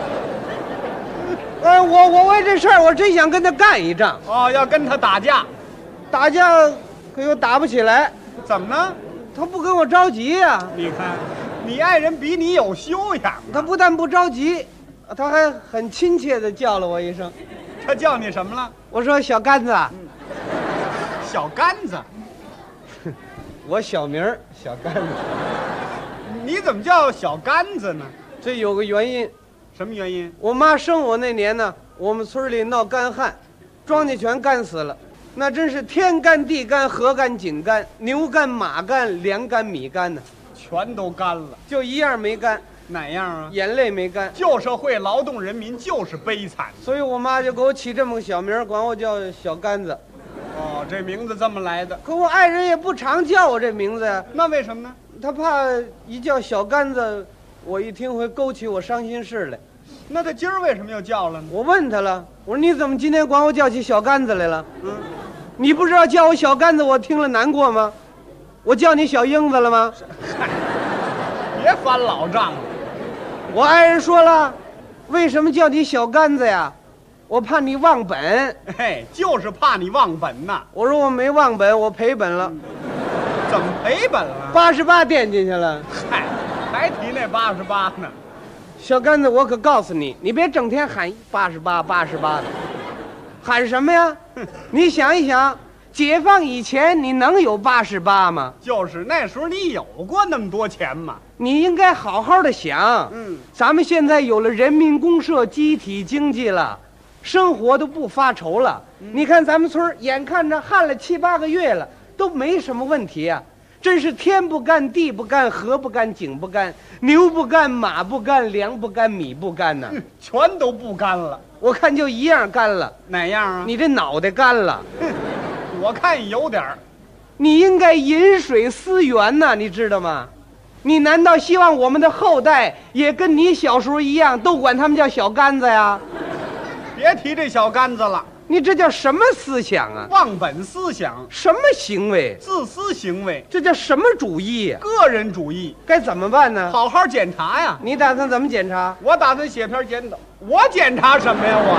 我为这事儿，我真想跟他干一仗。 哦，要跟他打架， 打架可又打不起来。 怎么呢？ 他不跟我着急呀。 你看，你爱人比你有修养。 他不但不着急，他还很亲切地叫了我一声。 他叫你什么了？ 我说小杆子。 小杆子。 我小名小杆子。 你怎么叫小杆子呢？ 这有个原因。 什么原因？ 我妈生我那年呢，我们村里闹干旱，庄稼全干死了，那真是天干地干河干井干，牛干马干粮干米干呢， 全都干了， 就一样没干。 哪样啊？ 眼泪没干。 旧社会劳动人民就是悲惨， 所以我妈就给我起这么个小名，管我叫小杆子。 哦，这名字这么来的。 可我爱人也不常叫我这名字呀。 那为什么呢？ 他怕一叫小杆子，我一听会勾起我伤心事来。 那他今儿为什么又叫了呢？ 我问他了，我说你怎么今天管我叫起小杆子来了？你不知道叫我小杆子我听了难过吗？我叫你小英子了吗？ 别翻老账了。 我爱人说了，为什么叫你小杆子呀？我怕你忘本。 嘿，就是怕你忘本呐。 我说我没忘本，我赔本了。 怎么赔本了 ？88垫进去了。 嗨，还提那88呢。 小杆子，我可告诉你，你别整天喊88的，喊什么呀？你想一想，解放以前你能有88吗？ 就是那时候你有过那么多钱吗？ 你应该好好的想。咱们现在有了人民公社集体经济了，生活都不发愁了。你看咱们村眼看着旱了7、8个月了，都没什么问题啊。真是天不干地不干河不干井不干，牛不干马不干粮不干米不干呢， 全都不干了。 我看就一样干了。 哪样啊？ 你这脑袋干了。 我看有点儿。 你应该饮水思源呐，你知道吗？你难道希望我们的后代也跟你小时候一样，都管他们叫小杆子呀？ 别提这小杆子了。 你这叫什么思想啊？ 忘本思想。 什么行为？ 自私行为。 这叫什么主义呀？ 个人主义。 该怎么办呢？ 好好检查呀。 你打算怎么检查？ 我打算写篇检讨。我检查什么呀？我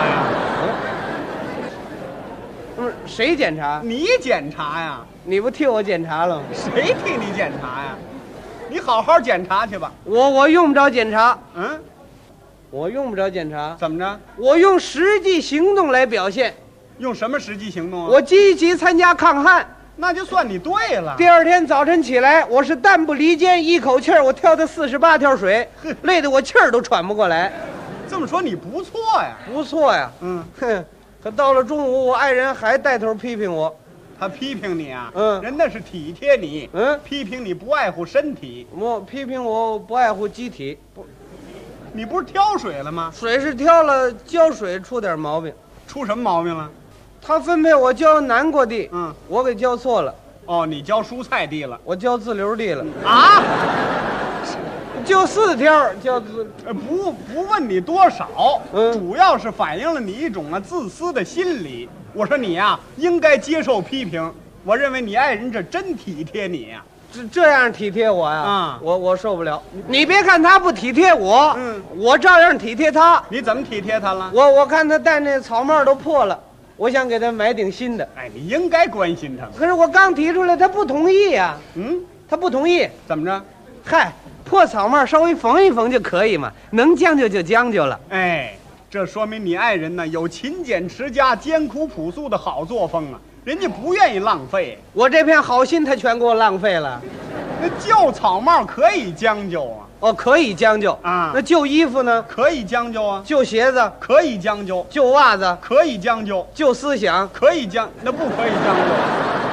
呀？ 谁检查？ 你检查呀。 你不替我检查了吗？ 谁替你检查呀？你好好检查去吧。 我用不着检查。我用不着检查。 怎么着？ 我用实际行动来表现。 用什么实际行动啊？ 我积极参加抗旱。 那就算你对了。 第二天早晨起来，我是弹不离肩，一口气儿我跳到48条水，累得我气儿都喘不过来。 这么说你不错呀。 不错呀。可到了中午，我爱人还带头批评我。 他批评你啊？人那是体贴你。批评你不爱护身体。 我批评我不爱护机体。 你不是挑水了吗？ 水是挑了，浇水出点毛病。 出什么毛病了？ 他分配我浇南瓜地，我给浇错了。 哦，你浇蔬菜地了， 我浇自留地了。 啊？ 就4条，浇不问你多少，主要是反映了你一种自私的心理。我说你呀，应该接受批评。我认为你爱人这真体贴你呀。 这样体贴我呀？我受不了。你别看他不体贴我，我照样体贴他。 你怎么体贴他了？ 我看他戴那草帽都破了，我想给他买顶新的。 哎，你应该关心他。 可是我刚提出来，他不同意呀。他不同意。 怎么着？ 嗨，破草帽稍微缝一缝就可以嘛，能将就就将就了。 哎，这说明你爱人呢有勤俭持家、艰苦朴素的好作风啊。人家不愿意浪费， 我这片好心他全给我浪费了。 那旧草帽可以将就啊。 哦，可以将就啊。那旧衣服呢？ 可以将就啊。 旧鞋子可以将就。 旧袜子可以将就。 旧思想可以那不可以将就。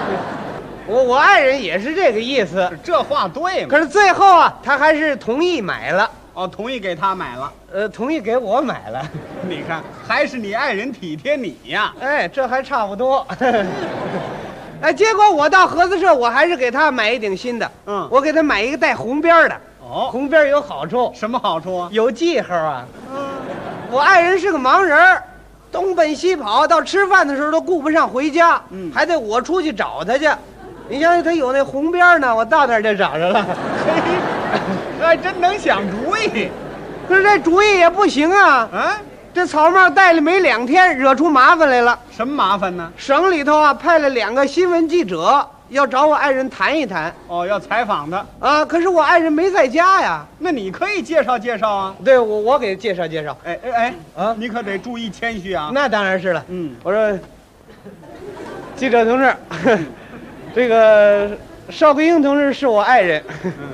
我爱人也是这个意思， 这话对吗？ 可是最后啊，他还是同意买了。 哦，同意给他买了。 同意给我买了。 你看，还是你爱人体贴你呀。 哎，这还差不多。哎，结果我到合资社，我还是给他买一顶新的。我给他买一个带红边的。 哦， 红边有好处。 什么好处啊？ 有记号啊。我爱人是个盲人，东奔西跑，到吃饭的时候都顾不上回家，还得我出去找他去。你想想，他有那红边呢，我到那儿就找着了。 还真能想主意。 可是这主意也不行啊。这草帽戴了没2天，惹出麻烦来了。 什么麻烦呢？ 省里头啊派了2个新闻记者，要找我爱人谈一谈。 哦，要采访他啊。可是我爱人没在家呀。 那你可以介绍介绍啊。 对，我给介绍介绍。 哎啊，你可得注意谦虚啊。 那当然是了。我说，记者同志，这个邵桂英同志是我爱人。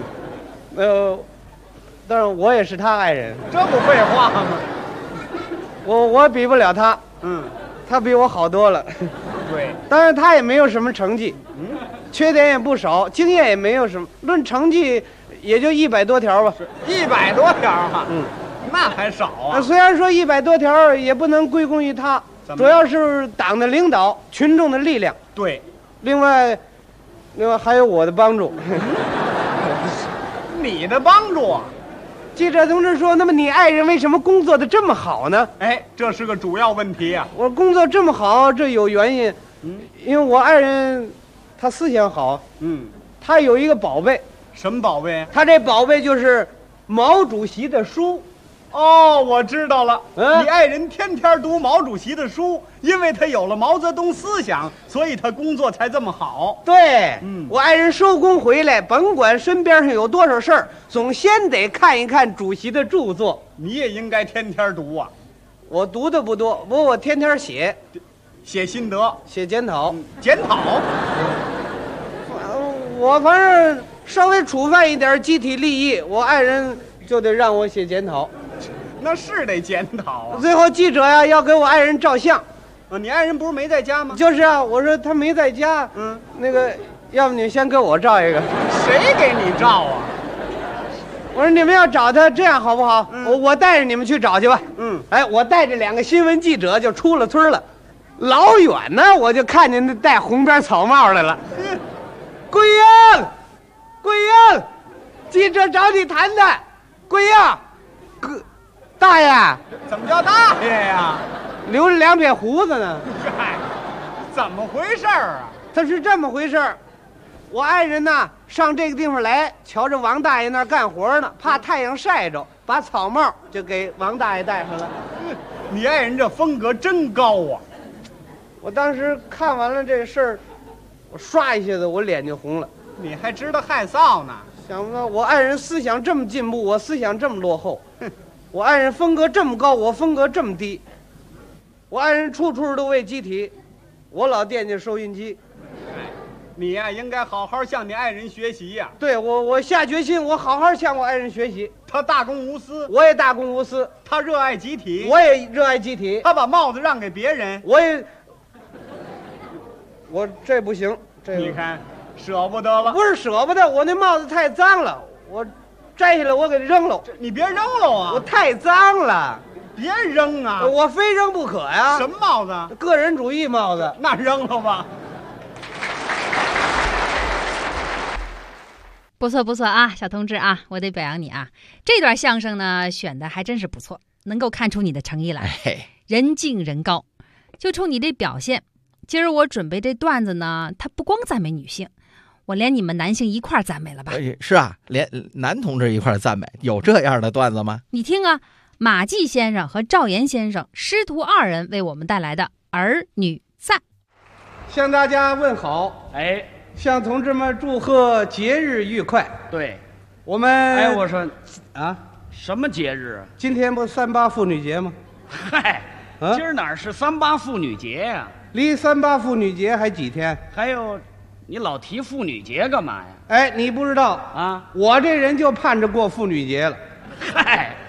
当然我也是他爱人。 这不废话吗？ 我比不了他。他比我好多了。 对， 当然他也没有什么成绩，缺点也不少，经验也没有什么，论成绩也就100多条吧。 100多条啊？那还少啊。 虽然说100多条，也不能归功于他，主要是党的领导、群众的力量。 对， 另外还有我的帮助。 你的帮助啊？ 记者同志说，那么你爱人为什么工作的这么好呢？ 哎，这是个主要问题啊。 我工作这么好，这有原因。因为我爱人他思想好。他有一个宝贝。 什么宝贝？ 他这宝贝就是毛主席的书。 哦，我知道了。你爱人天天读毛主席的书，因为他有了毛泽东思想，所以他工作才这么好。 对，我爱人收工回来，甭管身边上有多少事儿，总先得看一看主席的著作。 你也应该天天读啊。 我读的不多，不过我天天写心得， 写检讨。 检讨？ 我反正稍微触犯一点集体利益，我爱人就得让我写检讨。 那是得检讨啊。 最后记者呀要给我爱人照相。 你爱人不是没在家吗？ 就是啊，我说他没在家。那个，要不你先给我照一个。 谁给你照啊？ 我说你们要找他，这样好不好？我带着你们去找去吧。哎，我带着2个新闻记者就出了村了，老远呢我就看见那戴红边草帽来了。桂英，桂英，记者找你谈谈。桂英，大爷， 怎么叫大爷呀？ 留着2撇胡子呢。 嗨，怎么回事啊？ 他是这么回事，我爱人呢上这个地方来，瞧着王大爷那儿干活呢，怕太阳晒着，把草帽就给王大爷戴上了。 你爱人这风格真高啊！ 我当时看完了这事儿，我唰一下子我脸就红了。 你还知道害臊呢？ 想不到我爱人思想这么进步，我思想这么落后。我爱人风格这么高，我风格这么低。我爱人处处都为集体，我老惦记收音机。 你呀，应该好好向你爱人学习呀。 对，我下决心，我好好向我爱人学习。 他大公无私， 我也大公无私。 他热爱集体， 我也热爱集体。 他把帽子让给别人， 我这不行。 你看，舍不得了。 不是舍不得，我那帽子太脏了，我摘下来我给扔了。 你别扔了啊！ 我太脏了， 别扔啊！ 我非扔不可呀！ 什么帽子？ 个人主义帽子。 那扔了吧。 不错不错啊，小同志啊，我得表扬你啊！这段相声呢选的还真是不错，能够看出你的诚意来，人敬人高。就冲你这表现，今儿我准备这段子呢，它不光赞美女性，我连你们男性一块赞美了吧？ 是啊，连男同志一块赞美，有这样的段子吗？ 你听啊，马季先生和赵岩先生师徒2人为我们带来的儿女赞。 向大家问好，向同志们祝贺节日愉快。 对， 我们我说啊，什么节日啊？ 今天不38妇女节吗？ 嗨，今儿哪是38妇女节呀？ 离38妇女节还几天？ 还有，你老提妇女节干嘛呀？ 你不知道啊？我这人就盼着过妇女节了。 嗨，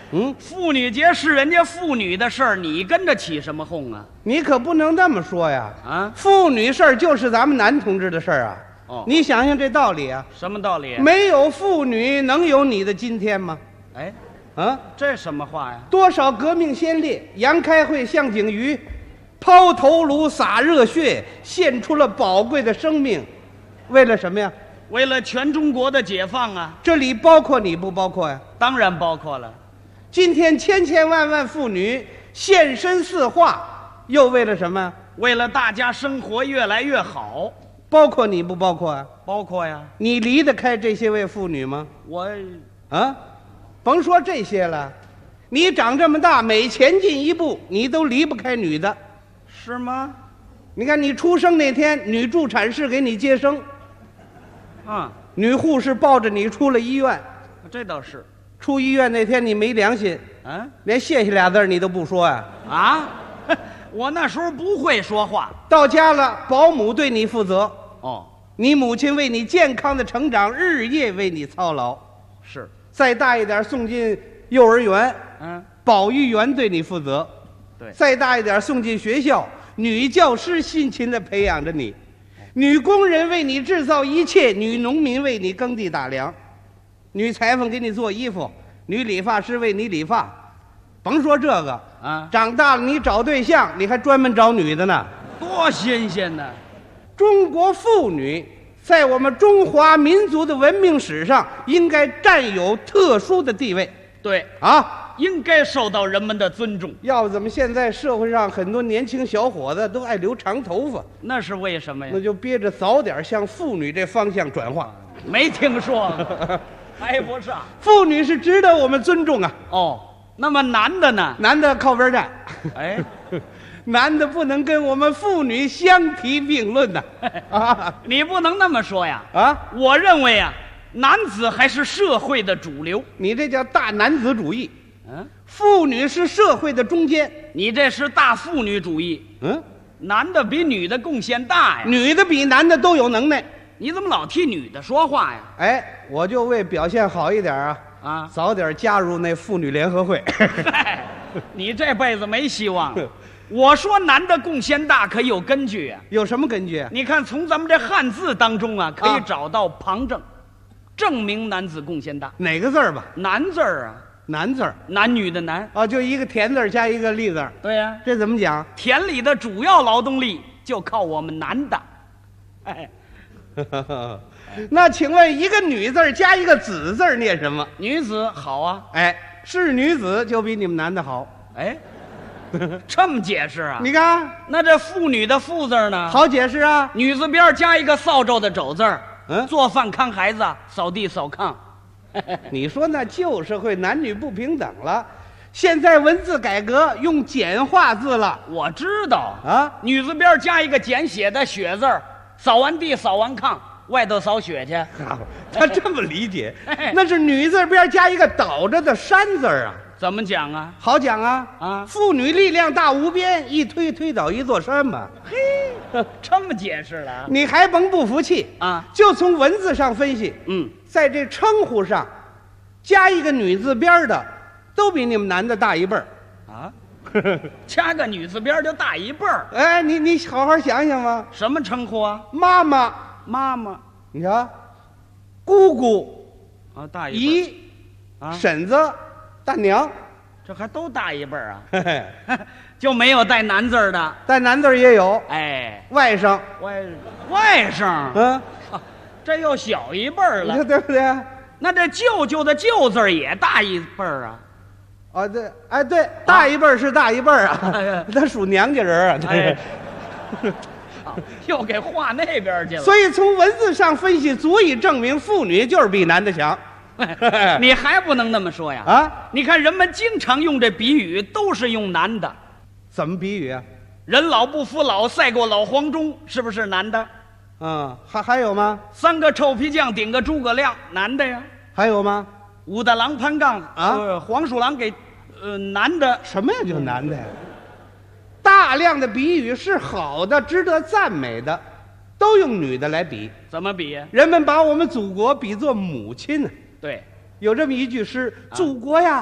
妇女节是人家妇女的事儿，你跟着起什么哄啊？ 你可不能那么说呀！ 啊， 妇女事儿就是咱们男同志的事儿啊！ 哦， 你想想这道理啊？ 什么道理？ 没有妇女，能有你的今天吗？ 哎， 啊， 这什么话呀？ 多少革命先烈，杨开慧、向景瑜，抛头颅、洒热血，献出了宝贵的生命，为了什么呀？ 为了全中国的解放啊！ 这里包括你不包括呀？ 当然包括了。 今天千千万万妇女现身四化，又为了什么？ 为了大家生活越来越好。 包括你不包括啊？ 包括呀。 你离得开这些位妇女吗？ 我， 啊，甭说这些了，你长这么大，每前进一步，你都离不开女的。 是吗？ 你看你出生那天，女助产士给你接生， 啊， 女护士抱着你出了医院。 这倒是。 出医院那天你没良心，连谢谢俩字你都不说呀？ 啊，我那时候不会说话。 到家了，保姆对你负责。 哦， 你母亲为你健康的成长日夜为你操劳。 是。 再大一点送进幼儿园，保育员对你负责。 对。 再大一点送进学校，女教师辛勤地培养着你，女工人为你制造一切，女农民为你耕地打粮。女裁缝给你做衣服，女理发师为你理发，甭说这个啊， 长大了你找对象，你还专门找女的呢， 多新鲜呢！ 中国妇女在我们中华民族的文明史上应该占有特殊的地位。 对啊， 应该受到人们的尊重。 要不怎么现在社会上很多年轻小伙子都爱留长头发？ 那是为什么呀？ 那就憋着早点向妇女这方向转化。 没听说过。挨不上， 妇女是值得我们尊重啊！ 哦，那么男的呢？ 男的靠边站， 哎， 男的不能跟我们妇女相提并论呐！啊， 你不能那么说呀！ 啊， 我认为啊，男子还是社会的主流。 你这叫大男子主义。妇女是社会的中间。 你这是大妇女主义。男的比女的贡献大呀， 女的比男的都有能耐。 你怎么老替女的说话呀？ 哎，我就为表现好一点啊，早点加入那妇女联合会。 嗨，你这辈子没希望了。我说男的贡献大可有根据啊。 有什么根据啊？ 你看从咱们这汉字当中啊，可以找到旁证，证明男子贡献大。 哪个字儿吧？ 男字儿啊。 男字儿， 男女的男啊，就一个田字加一个立字。 对呀， 这怎么讲？ 田里的主要劳动力就靠我们男的。哎。 那请问一个女字加一个子字念什么？ 女子好啊。 哎，是女子就比你们男的好。 哎，这么解释啊？ 你看， 那这妇女的妇字呢？ 好解释啊。 女字边加一个扫帚的帚字儿，做饭看孩子，扫地扫炕。 你说那旧社会男女不平等了，现在文字改革用简化字了。 我知道啊， 女字边加一个简写的雪字儿。扫完地，扫完炕，外头扫雪去。 他这么理解，那是女字边加一个倒着的山字啊。 怎么讲啊？ 好讲啊！啊，妇女力量大无边，一推推倒一座山嘛。 嘿，这么解释了？ 你还甭不服气啊？ 就从文字上分析，在这称呼上，加一个女字边的，都比你们男的大一辈儿啊。加个女字边就大一辈儿。 哎，你好好想想吧。 什么称呼啊？ 妈妈， 妈妈， 你瞧，姑姑啊，大一辈儿。 姨啊，婶子，大娘， 这还都大一辈儿啊。就没有带男字的？ 带男字也有。 哎， 外甥， 外甥，这又小一辈儿了， 你看对不对？ 那这舅舅的舅字也大一辈儿啊。 啊，对，哎，对，大一辈儿是大一辈儿啊，他属娘家人啊， 哎，又给划那边去了。 所以从文字上分析，足以证明妇女就是比男的强。 你还不能那么说呀？ 啊， 你看人们经常用这比喻，都是用男的。 怎么比喻啊？ 人老不服老，赛过老黄忠，是不是男的？ 还有吗 ？3个臭皮匠顶个诸葛亮，男的呀。 还有吗 ？武大郎攀杠啊， 黄鼠狼给。男的。 什么呀？就男的呀？大量的比喻是好的，值得赞美的，都用女的来比。 怎么比呀？ 人们把我们祖国比作母亲呢。 对， 有这么一句诗：祖国呀，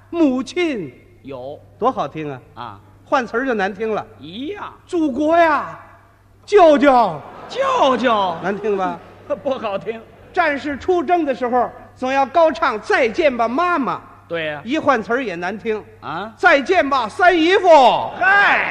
母亲有多好听啊！ 啊， 换词儿就难听了。 一样。 祖国呀，舅舅， 舅舅难听吧？ 不好听。 战士出征的时候，总要高唱再见吧妈妈。 对呀、 一换词儿也难听啊！ 再见吧三姨夫。 嗨，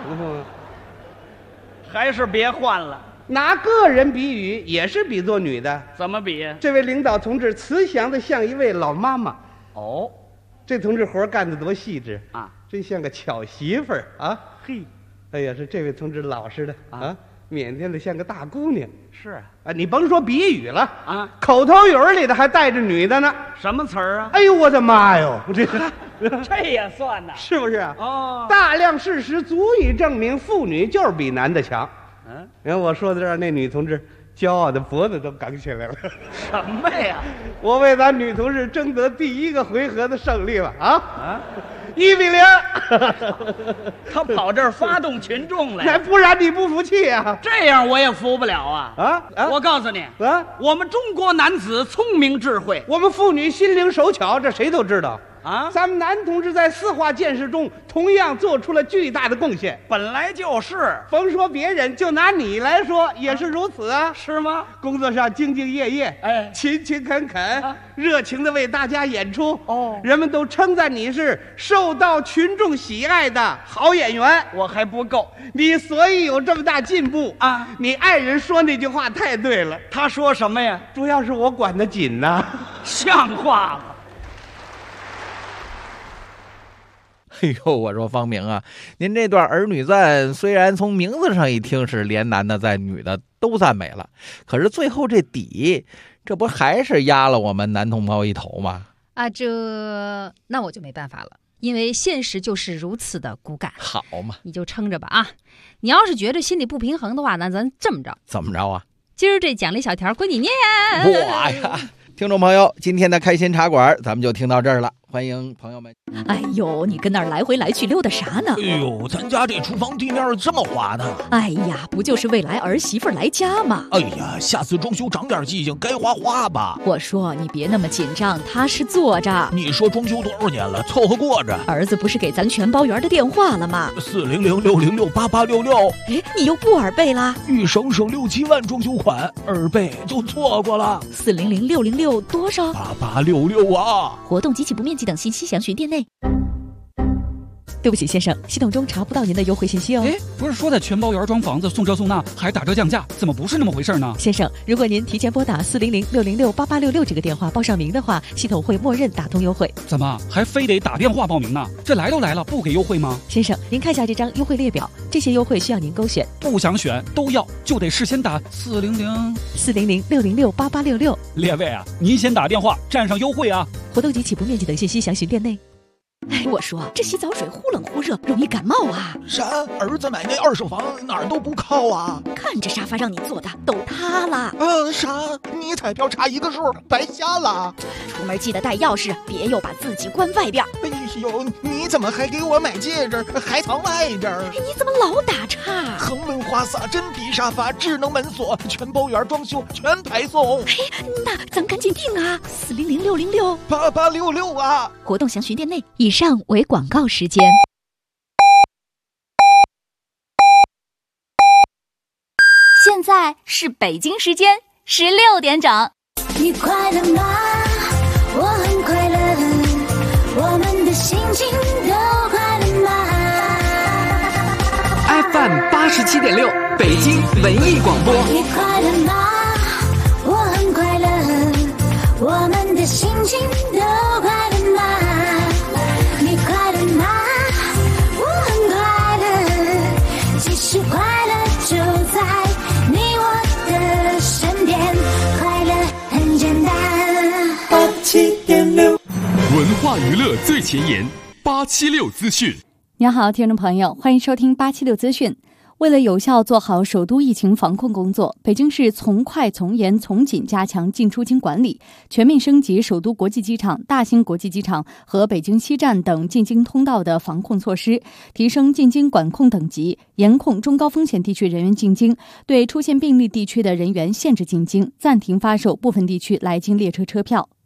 还是别换了。 拿个人比喻也是比作女的。 怎么比？ 这位领导同志慈祥的像一位老妈妈。 哦， 这同志活干得多细致啊， 真像个巧媳妇儿啊！ 嘿， 哎呀，是这位同志老实的啊，腼腆的像个大姑娘。 是啊，你甭说比喻了啊， 口头语里头还带着女的呢。 什么词儿啊？ 哎呦，我的妈哟！ 这也算呢？ 是不是啊？ 哦， 大量事实足以证明，妇女就是比男的强。 嗯， 你看我说到这儿，那女同志骄傲的脖子都梗起来了。 什么呀？ 我为咱女同志争得第一个回合的胜利了啊！1-0。 他跑这儿发动群众来， 不然你不服气啊？ 这样我也服不了啊！我告诉你啊， 我们中国男子聪明智慧， 我们妇女心灵手巧，这谁都知道啊。 咱们男同志在四化建设中同样做出了巨大的贡献， 本来就是， 甭说别人，就拿你来说也是如此啊， 是吗？ 工作上兢兢业业， 哎， 勤勤恳恳，热情的为大家演出。 哦， 人们都称赞你是受到群众喜爱的好演员。 我还不够， 你所以有这么大进步啊！ 你爱人说那句话太对了。 他说什么呀？ 主要是我管得紧呐， 像话吗？ 哎呦，我说方明啊，您这段儿女赞虽然从名字上一听是连男的带女的都赞美了，可是最后这底，这不还是压了我们男同胞一头吗？ 啊，那我就没办法了，因为现实就是如此的骨感。 好嘛， 你就撑着吧啊！你要是觉得心里不平衡的话，那咱这么着。 怎么着啊？ 今儿这奖励小条归你念。 哇呀！听众朋友，今天的开心茶馆咱们就听到这儿了，欢迎朋友们。 哎呦，你跟那儿来回来去溜达啥呢？ 哎呦，咱家这厨房地面这么滑呢。 哎呀，不就是未来儿媳妇来家吗？ 哎呀，下次装修长点记性，该花花吧。 我说你别那么紧张，踏实坐着。 你说装修多少年了，凑合过着。 儿子不是给咱全包圆的电话了吗 ？400-606-8866。 哎，你又不耳背啦？ 欲省省6-7万装修款，耳背就错过了。 400-606多少 ？8866啊！ 活动及其不面积等信息详询店内。对不起，先生，系统中查不到您的优惠信息哦。 哎，不是说的全包圆装房子送这送那，还打折降价，怎么不是那么回事呢？ 先生，如果您提前拨打400-606-8866这个电话报上名的话，系统会默认打通优惠。 怎么还非得打电话报名呢？这来都来了，不给优惠吗？ 先生，您看一下这张优惠列表，这些优惠需要您勾选。 不想选都要，就得事先打 400-606-8866。 列位啊，您先打电话占上优惠啊！ 活动及起步面积等信息详询店内。哎，我说这洗澡水忽冷忽热，容易感冒啊！ 啥？儿子买那二手房哪儿都不靠啊！ 看这沙发让你坐的都塌了。 啥？你彩票差一个数，白瞎了。 出门记得带钥匙，别又把自己关外边。 哎呦，你怎么还给我买戒指，还藏外边？ 你怎么老打岔？ 恒润花洒、真皮沙发、智能门锁，全包圆装修，全排送。 嘿，那咱赶紧订啊！400-606-8866 啊！ 活动详询店内。以上为广告时间。 现在是北京时间16点整。 你快乐吗？我很快乐，我们的心情都快乐吗 ？FM 87.6，北京文艺广播。 你快乐吗？我很快乐，我们的心情都快乐吗？你快乐吗？我很快乐，其实快乐就在你我的身边，快乐很简单。87.6， 文化娱乐最前沿，876资讯。 您好，听众朋友，欢迎收听876资讯。为了有效做好首都疫情防控工作，北京市从快从严从紧加强进出京管理，全面升级首都国际机场、大兴国际机场和北京西站等进京通道的防控措施，提升进京管控等级，严控中高风险地区人员进京，对出现病例地区的人员限制进京，暂停发售部分地区来京列车车票。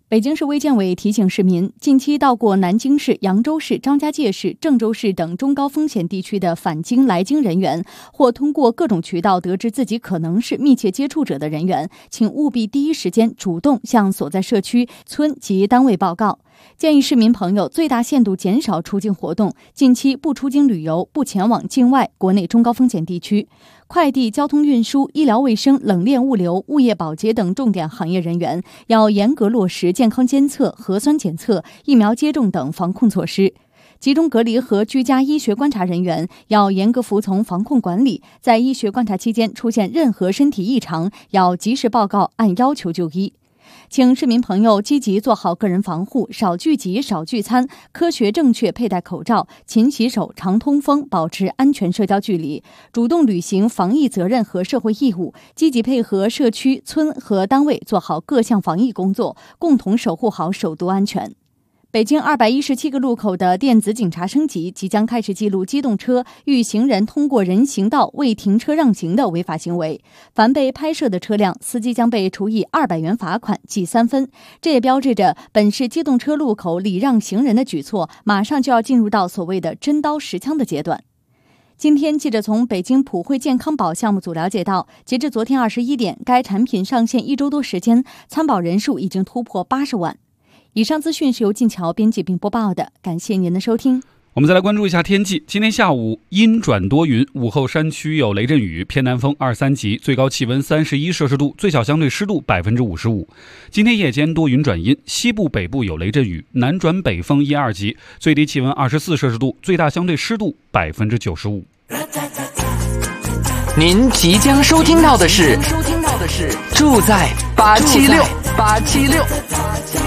北京市卫健委提醒市民，近期到过南京市、扬州市、张家界市、郑州市等中高风险地区的返京来京人员，或通过各种渠道得知自己可能是密切接触者的人员，请务必第一时间主动向所在社区、村及单位报告。建议市民朋友最大限度减少出境活动，近期不出京旅游，不前往境外、国内中高风险地区。快递、交通运输、医疗卫生、冷链物流、物业保洁等重点行业人员要严格落实健康监测、核酸检测、疫苗接种等防控措施。集中隔离和居家医学观察人员要严格服从防控管理，在医学观察期间出现任何身体异常，要及时报告，按要求就医。请市民朋友积极做好个人防护，少聚集、少聚餐，科学正确佩戴口罩，勤洗手、常通风，保持安全社交距离，主动履行防疫责任和社会义务，积极配合社区、村和单位做好各项防疫工作，共同守护好首都安全。北京217个路口的电子警察升级即将开始记录机动车遇行人通过人行道未停车让行的违法行为，凡被拍摄的车辆，司机将被处以200元罚款，记3分。这也标志着本市机动车路口礼让行人的举措马上就要进入到所谓的真刀实枪的阶段。今天，记者从北京普惠健康宝项目组了解到，截至昨天21点，该产品上线1周多时间，参保人数已经突破80万。以上资讯是由晋桥编辑并播报的，感谢您的收听。 我们再来关注一下天气。今天下午阴转多云，午后山区有雷阵雨，偏南风2、3级，最高气温31摄氏度，最小相对湿度55%。今天夜间多云转阴，西部北部有雷阵雨，南转北风1、2级，最低气温24摄氏度，最大相对湿度95%。 您即将收听到的是住在876。